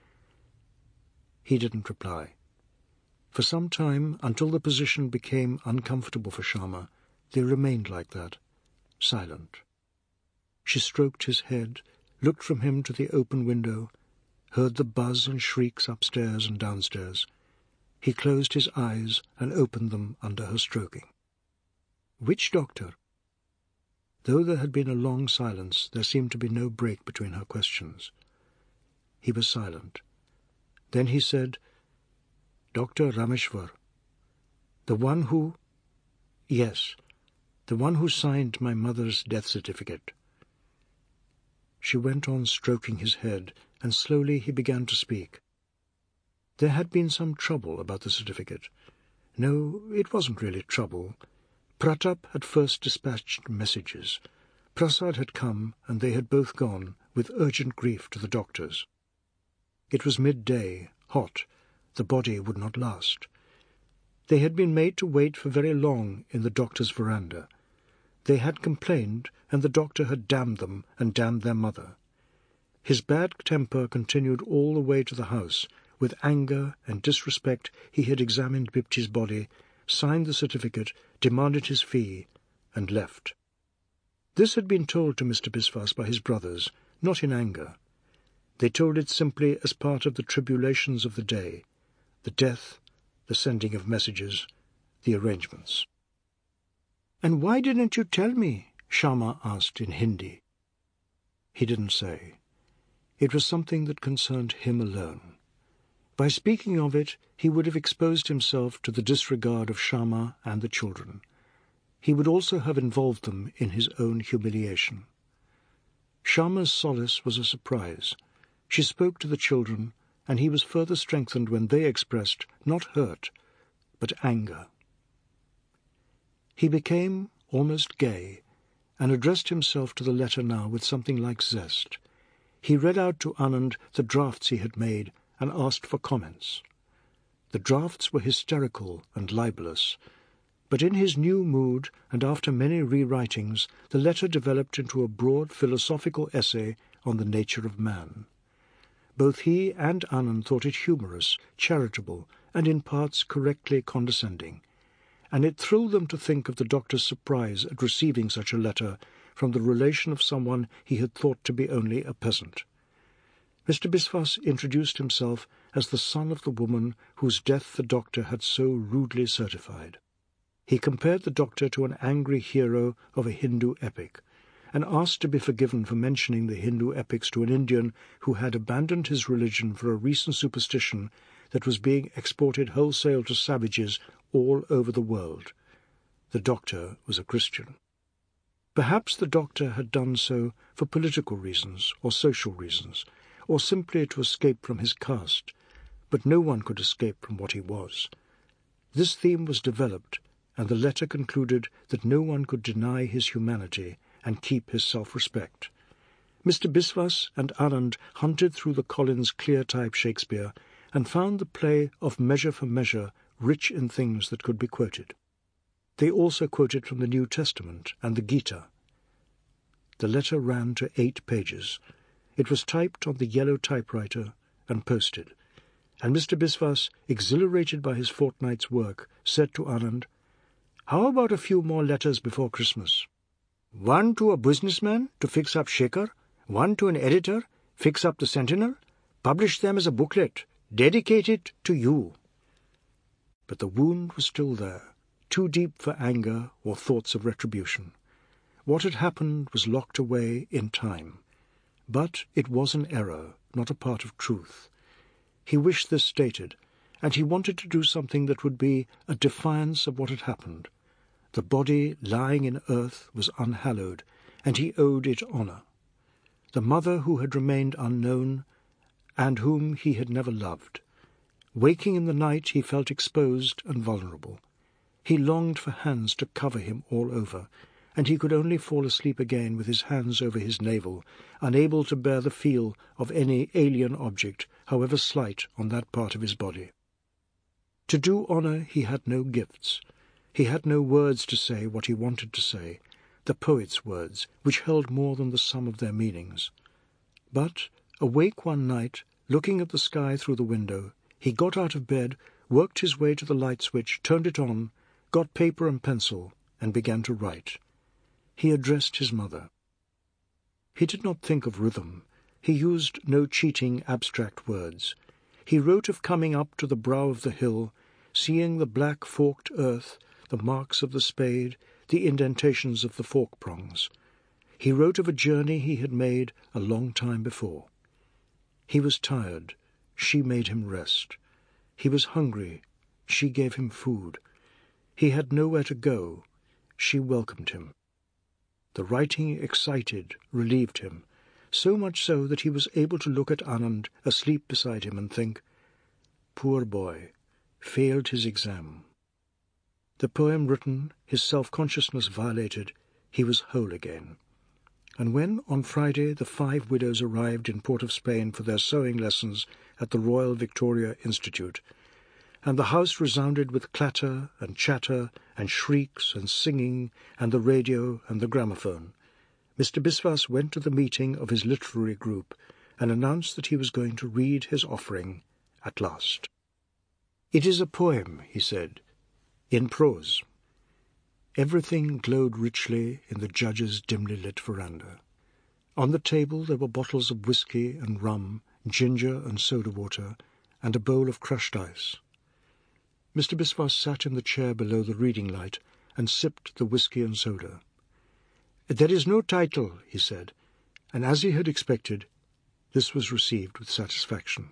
He didn't reply. For some time, until the position became uncomfortable for Sharma, they remained like that, silent. She stroked his head, looked from him to the open window, heard the buzz and shrieks upstairs and downstairs. He closed his eyes and opened them under her stroking. "Which doctor?" Though there had been a long silence, there seemed to be no break between her questions. He was silent. Then he said, "Doctor Rameshwar. The one who—" "Yes, the one who signed my mother's death certificate." She went on stroking his head, and slowly he began to speak. There had been some trouble about the certificate. No, it wasn't really trouble. Pratap had first dispatched messages. Prasad had come, and they had both gone, with urgent grief to the doctors. It was midday, hot. The body would not last. They had been made to wait for very long in the doctor's veranda. They had complained, and the doctor had damned them and damned their mother. His bad temper continued all the way to the house. With anger and disrespect he had examined Bipti's body, signed the certificate, demanded his fee, and left. This had been told to Mister Biswas by his brothers, not in anger. They told it simply as part of the tribulations of the day, the death, the sending of messages, the arrangements. "And why didn't you tell me?" Sharma asked in Hindi. He didn't say. It was something that concerned him alone. By speaking of it, he would have exposed himself to the disregard of Sharma and the children. He would also have involved them in his own humiliation. Sharma's solace was a surprise. She spoke to the children, and he was further strengthened when they expressed not hurt, but anger. He became almost gay, and addressed himself to the letter now with something like zest. He read out to Anand the drafts he had made and asked for comments. The drafts were hysterical and libelous, but in his new mood and after many rewritings, the letter developed into a broad philosophical essay on the nature of man. Both he and Anand thought it humorous, charitable, and in parts correctly condescending, and it thrilled them to think of the doctor's surprise at receiving such a letter from the relation of someone he had thought to be only a peasant. Mister Biswas introduced himself as the son of the woman whose death the doctor had so rudely certified. He compared the doctor to an angry hero of a Hindu epic, and asked to be forgiven for mentioning the Hindu epics to an Indian who had abandoned his religion for a recent superstition that was being exported wholesale to savages all over the world. The doctor was a Christian. Perhaps the doctor had done so for political reasons or social reasons, or simply to escape from his caste, but no one could escape from what he was. This theme was developed, and the letter concluded that no one could deny his humanity and keep his self-respect. Mister Biswas and Anand hunted through the Collins clear-type Shakespeare and found the play of Measure for Measure rich in things that could be quoted. They also quoted from the New Testament and the Gita. The letter ran to eight pages. It was typed on the yellow typewriter and posted, and Mister Biswas, exhilarated by his fortnight's work, said to Anand, "How about a few more letters before Christmas? One to a businessman to fix up Shekhar, one to an editor, fix up the Sentinel, publish them as a booklet, dedicate it to you." But the wound was still there, too deep for anger or thoughts of retribution. What had happened was locked away in time. But it was an error, not a part of truth. He wished this stated, and he wanted to do something that would be a defiance of what had happened. The body lying in earth was unhallowed, and he owed it honour. The mother who had remained unknown, and whom he had never loved. Waking in the night, he felt exposed and vulnerable. He longed for hands to cover him all over, and he could only fall asleep again with his hands over his navel, unable to bear the feel of any alien object, however slight, on that part of his body. To do honour he had no gifts. He had no words to say what he wanted to say, the poet's words, which held more than the sum of their meanings. But, awake one night, looking at the sky through the window, he got out of bed, worked his way to the light switch, turned it on, got paper and pencil, and began to write. He addressed his mother. He did not think of rhythm. He used no cheating abstract words. He wrote of coming up to the brow of the hill, seeing the black forked earth, the marks of the spade, the indentations of the fork prongs. He wrote of a journey he had made a long time before. He was tired. She made him rest. He was hungry. She gave him food. He had nowhere to go. She welcomed him. The writing excited, relieved him, so much so that he was able to look at Anand asleep beside him and think, "Poor boy, failed his exam." The poem written, his self-consciousness violated, he was whole again. And when, on Friday, the five widows arrived in Port of Spain for their sewing lessons at the Royal Victoria Institute, and the house resounded with clatter and chatter and shrieks and singing and the radio and the gramophone, Mister Biswas went to the meeting of his literary group and announced that he was going to read his offering at last. "It is a poem," he said, "in prose." Everything glowed richly in the judge's dimly lit veranda. On the table there were bottles of whisky and rum, ginger and soda water, and a bowl of crushed ice. Mister Biswas sat in the chair below the reading light and sipped the whisky and soda. "There is no title," he said, and as he had expected, this was received with satisfaction.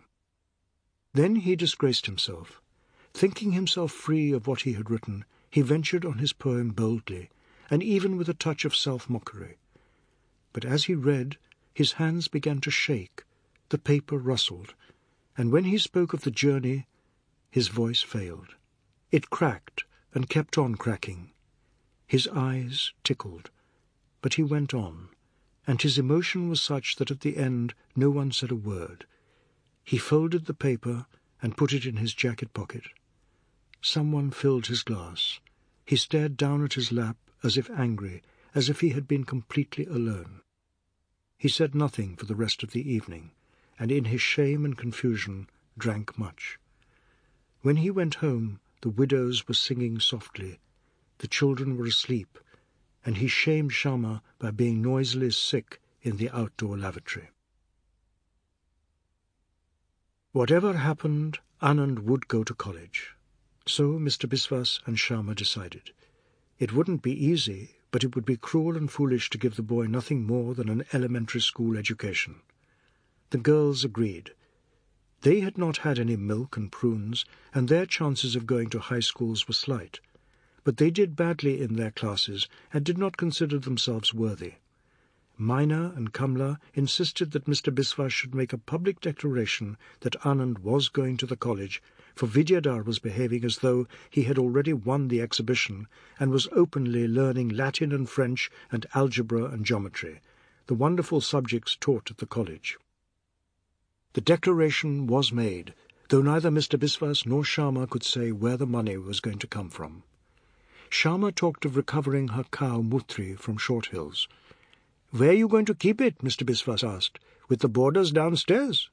Then he disgraced himself. Thinking himself free of what he had written, he ventured on his poem boldly, and even with a touch of self-mockery. But as he read, his hands began to shake, the paper rustled, and when he spoke of the journey, his voice failed. It cracked and kept on cracking. His eyes tickled, but he went on, and his emotion was such that at the end no one said a word. He folded the paper and put it in his jacket pocket. Someone filled his glass. He stared down at his lap as if angry, as if he had been completely alone. He said nothing for the rest of the evening, and in his shame and confusion drank much. When he went home, the widows were singing softly, the children were asleep, and he shamed Shyama by being noisily sick in the outdoor lavatory. Whatever happened, Anand would go to college. So Mister Biswas and Shyama decided. It wouldn't be easy, but it would be cruel and foolish to give the boy nothing more than an elementary school education. The girls agreed. They had not had any milk and prunes, and their chances of going to high schools were slight. But they did badly in their classes and did not consider themselves worthy. Mina and Kamla insisted that Mister Biswas should make a public declaration that Anand was going to the college, for Vidyadhar was behaving as though he had already won the exhibition and was openly learning Latin and French and algebra and geometry, the wonderful subjects taught at the college. The declaration was made, though neither Mister Biswas nor Shyama could say where the money was going to come from. Shyama talked of recovering her cow Mutri from Short Hills. "Where are you going to keep it?" Mister Biswas asked. with the boarders downstairs."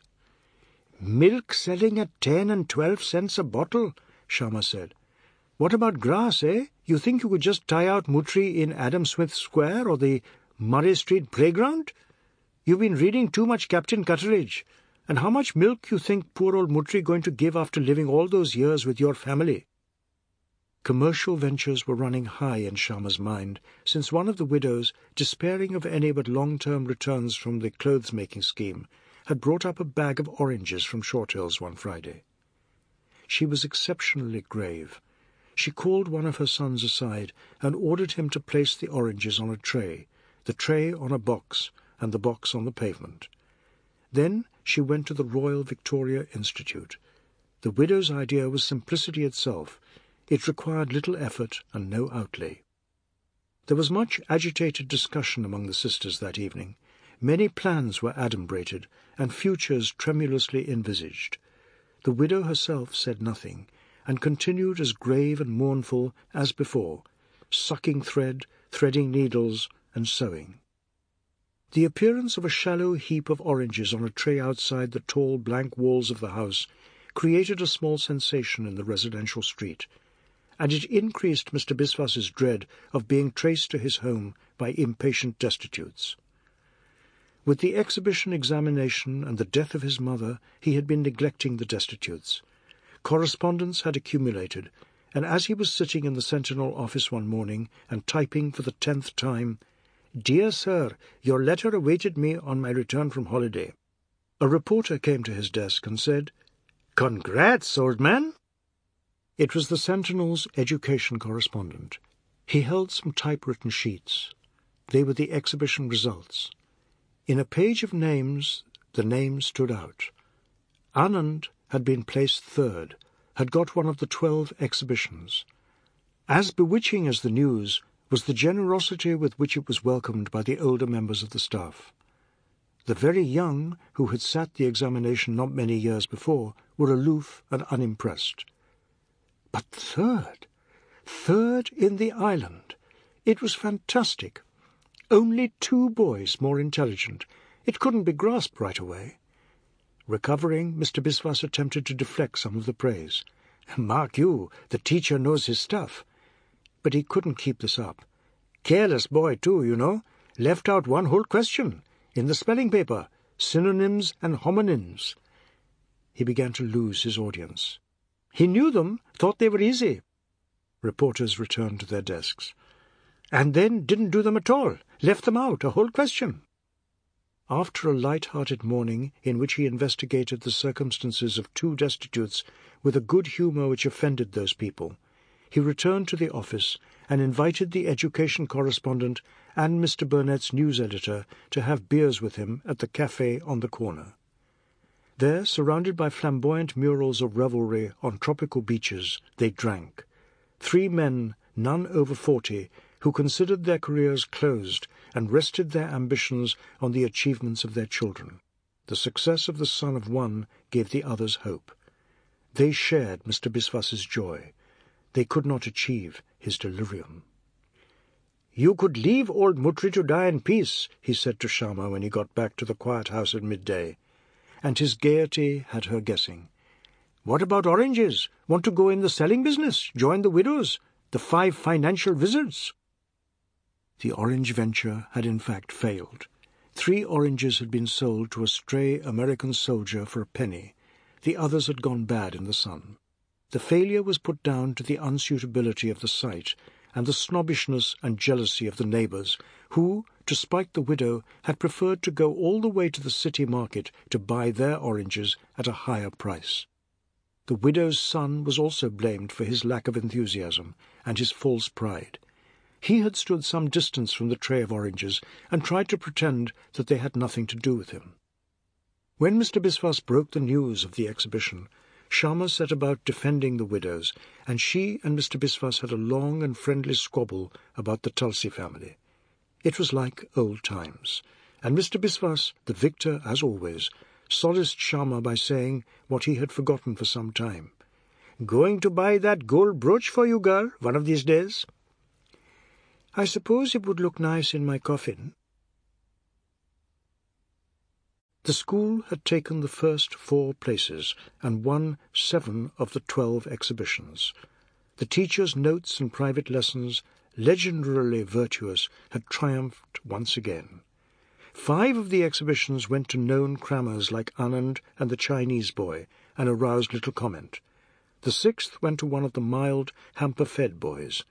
"Milk selling at ten and twelve cents a bottle," Sharma said. "What about grass, eh? You think you could just tie out Mutri in Adam Smith Square or the Murray Street playground? You've been reading too much Captain Cutteridge. And how much milk you think poor old Mutri going to give after living all those years with your family?" Commercial ventures were running high in Sharma's mind, since one of the widows, despairing of any but long-term returns from the clothes-making scheme, had brought up a bag of oranges from Short Hills one Friday. She was exceptionally grave. She called one of her sons aside and ordered him to place the oranges on a tray, the tray on a box, and the box on the pavement. Then she went to the Royal Victoria Institute. The widow's idea was simplicity itself. It required little effort and no outlay. There was much agitated discussion among the sisters that evening. Many plans were adumbrated, and futures tremulously envisaged. The widow herself said nothing, and continued as grave and mournful as before, sucking thread, threading needles, and sewing. The appearance of a shallow heap of oranges on a tray outside the tall blank walls of the house created a small sensation in the residential street, and it increased Mister Biswas's dread of being traced to his home by impatient destitutes. With the exhibition examination and the death of his mother, he had been neglecting the destitutes. Correspondence had accumulated, and as he was sitting in the Sentinel office one morning and typing for the tenth time, "Dear Sir, your letter awaited me on my return from holiday," a reporter came to his desk and said, "Congrats, old man." It was the Sentinel's education correspondent. He held some typewritten sheets. They were the exhibition results. In a page of names, the name stood out. Anand had been placed third, had got one of the twelve exhibitions. As bewitching as the news was the generosity with which it was welcomed by the older members of the staff. The very young, who had sat the examination not many years before, were aloof and unimpressed. But third, third in the island. It was fantastic. Only two boys more intelligent. It couldn't be grasped right away. Recovering, Mister Biswas attempted to deflect some of the praise. "Mark you, the teacher knows his stuff." But he couldn't keep this up. "Careless boy, too, you know. Left out one whole question. In the spelling paper, synonyms and homonyms." He began to lose his audience. He knew them, thought they were easy. Reporters returned to their desks. "And then didn't do them at all, left them out, a whole question." After a light-hearted morning in which he investigated the circumstances of two destitutes with a good humour which offended those people, he returned to the office and invited the education correspondent and Mister Burnett's news editor to have beers with him at the cafe on the corner. There, surrounded by flamboyant murals of revelry on tropical beaches, they drank. Three men, none over forty, who considered their careers closed and rested their ambitions on the achievements of their children. The success of the son of one gave the others hope. They shared Mister Biswas's joy. They could not achieve his delirium. "You could leave old Mutri to die in peace," he said to Sharma when he got back to the quiet house at midday, and his gaiety had her guessing. "What about oranges? Want to go in the selling business? Join the widows? The five financial wizards?" The orange venture had in fact failed. Three oranges had been sold to a stray American soldier for a penny. The others had gone bad in the sun. The failure was put down to the unsuitability of the site and the snobbishness and jealousy of the neighbours, who, to spite the widow, had preferred to go all the way to the city market to buy their oranges at a higher price. The widow's son was also blamed for his lack of enthusiasm and his false pride. He had stood some distance from the tray of oranges and tried to pretend that they had nothing to do with him. When Mister Biswas broke the news of the exhibition, Sharma set about defending the widows, and she and Mister Biswas had a long and friendly squabble about the Tulsi family. It was like old times, and Mister Biswas, the victor as always, solaced Sharma by saying what he had forgotten for some time. "Going to buy that gold brooch for you, girl, one of these days?" "I suppose it would look nice in my coffin." The school had taken the first four places and won seven of the twelve exhibitions. The teachers' notes and private lessons, legendarily virtuous, had triumphed once again. Five of the exhibitions went to known crammers like Anand and the Chinese boy, and aroused little comment. The sixth went to one of the mild, hamper-fed boys.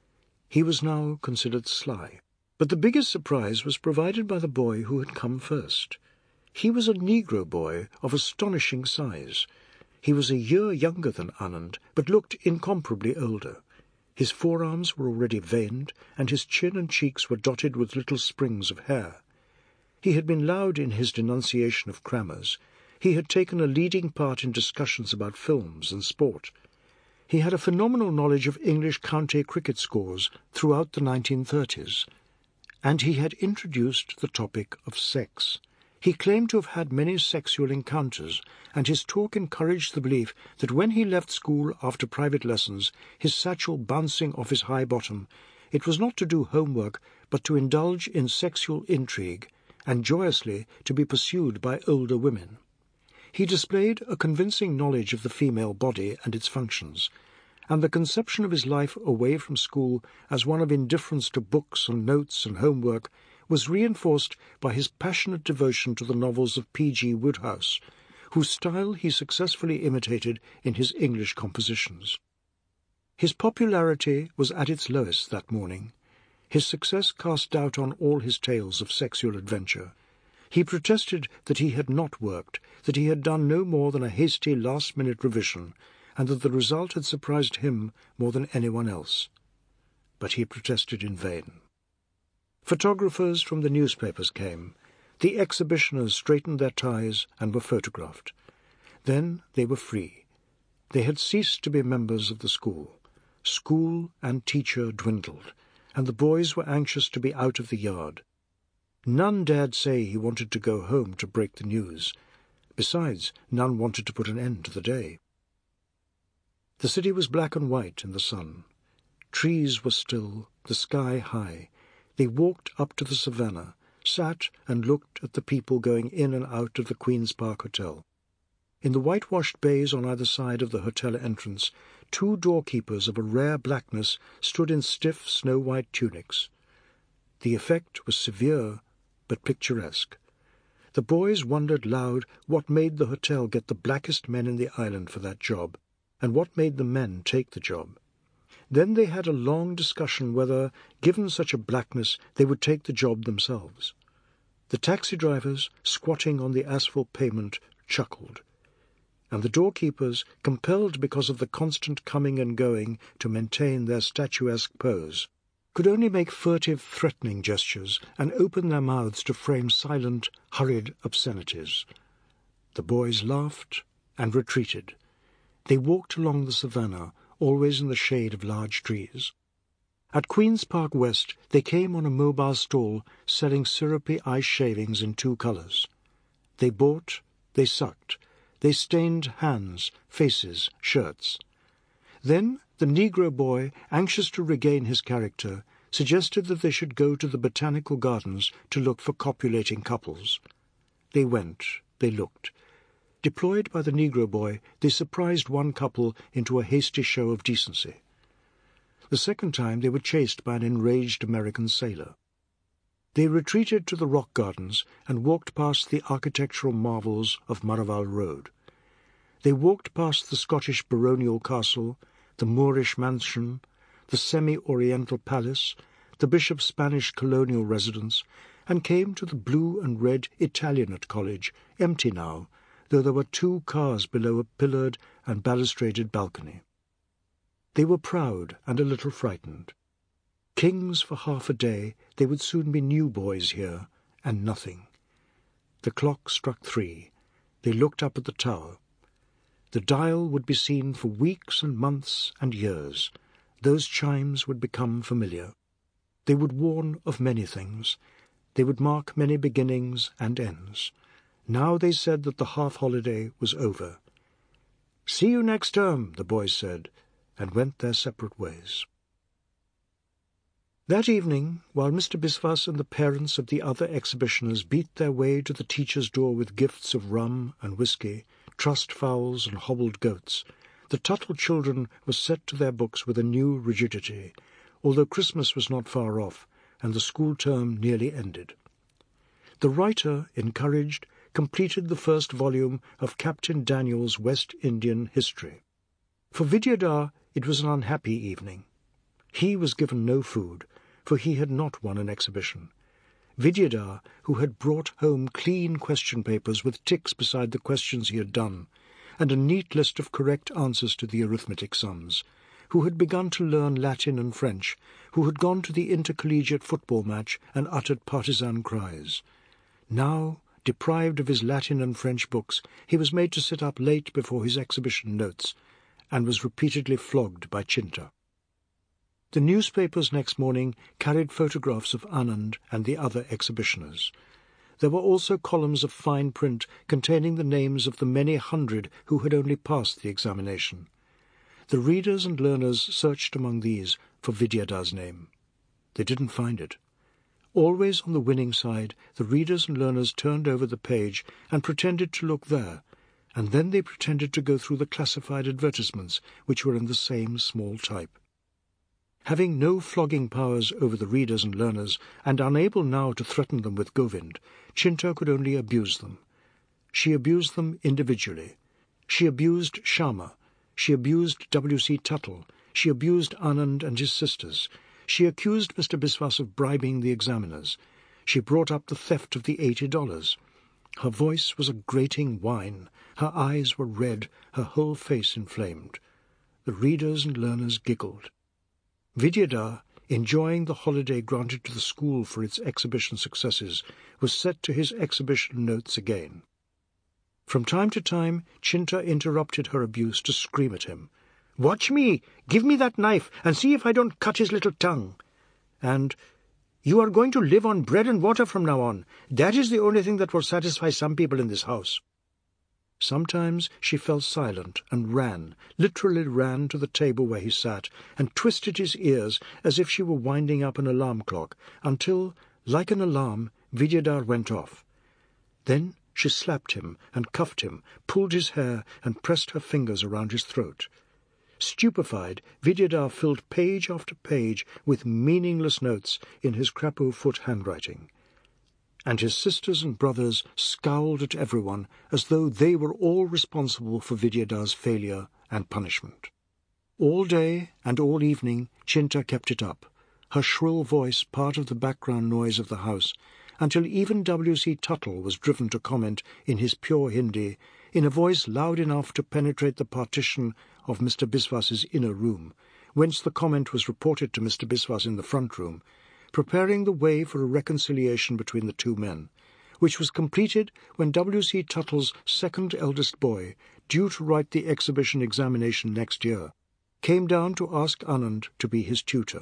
He was now considered sly. But the biggest surprise was provided by the boy who had come first. He was a Negro boy of astonishing size. He was a year younger than Anand, but looked incomparably older. His forearms were already veined, and his chin and cheeks were dotted with little springs of hair. He had been loud in his denunciation of crammers. He had taken a leading part in discussions about films and sport. He had a phenomenal knowledge of English county cricket scores throughout the nineteen thirties, and he had introduced the topic of sex. He claimed to have had many sexual encounters, and his talk encouraged the belief that when he left school after private lessons, his satchel bouncing off his high bottom, it was not to do homework, but to indulge in sexual intrigue, and joyously to be pursued by older women. He displayed a convincing knowledge of the female body and its functions, and the conception of his life away from school as one of indifference to books and notes and homework was reinforced by his passionate devotion to the novels of P G Wodehouse, whose style he successfully imitated in his English compositions. His popularity was at its lowest that morning. His success cast doubt on all his tales of sexual adventure. He protested that he had not worked, that he had done no more than a hasty last-minute revision, and that the result had surprised him more than anyone else. But he protested in vain. Photographers from the newspapers came. The exhibitioners straightened their ties and were photographed. Then they were free. They had ceased to be members of the school. School and teacher dwindled, and the boys were anxious to be out of the yard. None dared say he wanted to go home to break the news. Besides, none wanted to put an end to the day. The city was black and white in the sun. Trees were still, the sky high. They walked up to the savannah, sat and looked at the people going in and out of the Queen's Park Hotel. In the whitewashed bays on either side of the hotel entrance, two doorkeepers of a rare blackness stood in stiff snow-white tunics. The effect was severe but picturesque. The boys wondered loud what made the hotel get the blackest men in the island for that job, and what made the men take the job. Then they had a long discussion whether, given such a blackness, they would take the job themselves. The taxi drivers, squatting on the asphalt pavement, chuckled, and the doorkeepers, compelled because of the constant coming and going to maintain their statuesque pose, could only make furtive, threatening gestures and open their mouths to frame silent, hurried obscenities. The boys laughed and retreated. They walked along the savannah, always in the shade of large trees. At Queen's Park West they came on a mobile stall selling syrupy ice shavings in two colours. They bought, they sucked, they stained hands, faces, shirts. Then the Negro boy, anxious to regain his character, suggested that they should go to the botanical gardens to look for copulating couples. They went, they looked. Deployed by the Negro boy, they surprised one couple into a hasty show of decency. The second time they were chased by an enraged American sailor. They retreated to the rock gardens and walked past the architectural marvels of Maraval Road. They walked past the Scottish baronial castle, the Moorish mansion, the semi-oriental palace, the bishop's Spanish colonial residence, and came to the blue and red Italianate college, empty now, though there were two cars below a pillared and balustraded balcony. They were proud and a little frightened. Kings for half a day, they would soon be new boys here, and nothing. The clock struck three. They looked up at the tower. The dial would be seen for weeks and months and years. Those chimes would become familiar. They would warn of many things. They would mark many beginnings and ends. Now they said that the half-holiday was over. "See you next term," the boys said, and went their separate ways. That evening, while Mister Biswas and the parents of the other exhibitioners beat their way to the teacher's door with gifts of rum and whisky, trussed fowls and hobbled goats, the Tuttle children were set to their books with a new rigidity, although Christmas was not far off and the school term nearly ended. The writer, encouraged, completed the first volume of Captain Daniel's West Indian history. For Vidyadhar it was an unhappy evening. He was given no food, for he had not won an exhibition. Vidyadhar, who had brought home clean question papers with ticks beside the questions he had done, and a neat list of correct answers to the arithmetic sums, who had begun to learn Latin and French, who had gone to the intercollegiate football match and uttered partisan cries. Now, deprived of his Latin and French books, he was made to sit up late before his exhibition notes, and was repeatedly flogged by Chinta. The newspapers next morning carried photographs of Anand and the other exhibitioners. There were also columns of fine print containing the names of the many hundred who had only passed the examination. The readers and learners searched among these for Vidyadhar's name. They didn't find it. Always on the winning side, the readers and learners turned over the page and pretended to look there, and then they pretended to go through the classified advertisements, which were in the same small type. Having no flogging powers over the readers and learners, and unable now to threaten them with Govind, Chinta could only abuse them. She abused them individually. She abused Shyama. She abused W C Tuttle. She abused Anand and his sisters. She accused Mister Biswas of bribing the examiners. She brought up the theft of the eighty dollars. Her voice was a grating whine. Her eyes were red, her whole face inflamed. The readers and learners giggled. Vidyadhar, enjoying the holiday granted to the school for its exhibition successes, was set to his exhibition notes again. From time to time, Chinta interrupted her abuse to scream at him, "Watch me! Give me that knife, and see if I don't cut his little tongue!" And, "You are going to live on bread and water from now on. That is the only thing that will satisfy some people in this house." Sometimes she fell silent and ran, literally ran to the table where he sat, and twisted his ears as if she were winding up an alarm clock, until, like an alarm, Vidyadhar went off. Then she slapped him and cuffed him, pulled his hair, and pressed her fingers around his throat. Stupefied, Vidyadhar filled page after page with meaningless notes in his crappo foot handwriting. And his sisters and brothers scowled at everyone as though they were all responsible for Vidyadhar's failure and punishment. All day and all evening Chinta kept it up, her shrill voice part of the background noise of the house, until even W C Tuttle was driven to comment in his pure Hindi, in a voice loud enough to penetrate the partition of Mister Biswas's inner room, whence the comment was reported to Mister Biswas in the front room, preparing the way for a reconciliation between the two men, which was completed when W C Tuttle's second eldest boy, due to write the exhibition examination next year, came down to ask Anand to be his tutor.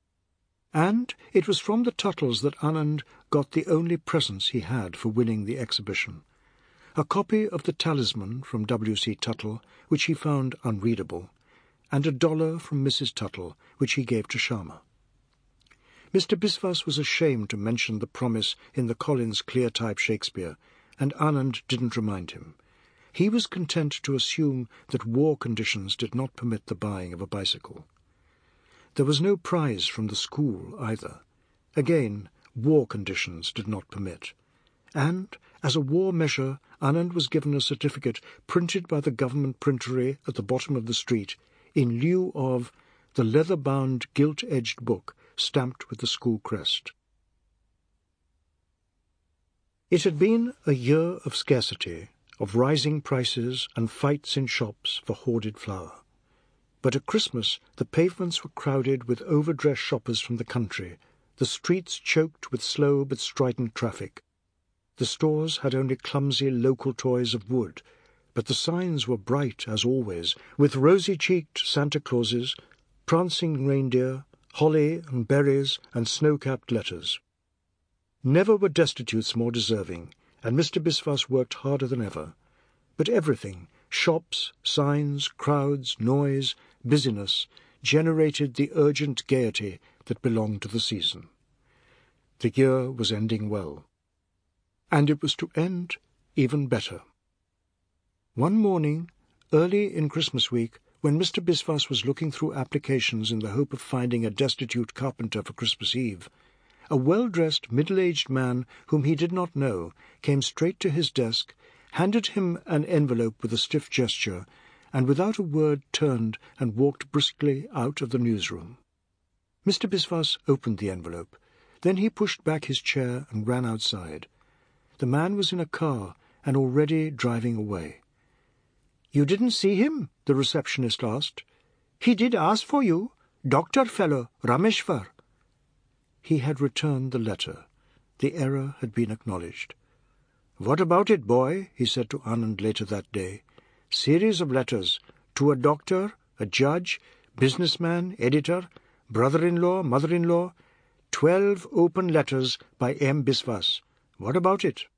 And it was from the Tuttles that Anand got the only presents he had for winning the exhibition, a copy of the Talisman from W C Tuttle, which he found unreadable, and a dollar from Missus Tuttle, which he gave to Shyama. Mister Biswas was ashamed to mention the promise in the Collins clear-type Shakespeare, and Anand didn't remind him. He was content to assume that war conditions did not permit the buying of a bicycle. There was no prize from the school either. Again, war conditions did not permit. And, as a war measure, Anand was given a certificate printed by the government printery at the bottom of the street, in lieu of the leather-bound, gilt-edged book stamped with the school crest. It had been a year of scarcity, of rising prices and fights in shops for hoarded flour. But at Christmas the pavements were crowded with overdressed shoppers from the country, the streets choked with slow but strident traffic. The stores had only clumsy local toys of wood, but the signs were bright as always, with rosy-cheeked Santa Clauses, prancing reindeer, holly and berries and snow-capped letters. Never were destitutes more deserving, and Mister Biswas worked harder than ever. But everything, shops, signs, crowds, noise, busyness, generated the urgent gaiety that belonged to the season. The year was ending well, and it was to end even better. One morning, early in Christmas week, when Mister Biswas was looking through applications in the hope of finding a destitute carpenter for Christmas Eve, a well-dressed, middle-aged man whom he did not know came straight to his desk, handed him an envelope with a stiff gesture, and without a word turned and walked briskly out of the newsroom. Mister Biswas opened the envelope. Then he pushed back his chair and ran outside. The man was in a car and already driving away. "You didn't see him?" the receptionist asked. "He did ask for you. Doctor fellow, Rameshwar." He had returned the letter. The error had been acknowledged. "What about it, boy?" he said to Anand later that day. "Series of letters to a doctor, a judge, businessman, editor, brother-in-law, mother-in-law. Twelve open letters by M. Biswas. What about it?"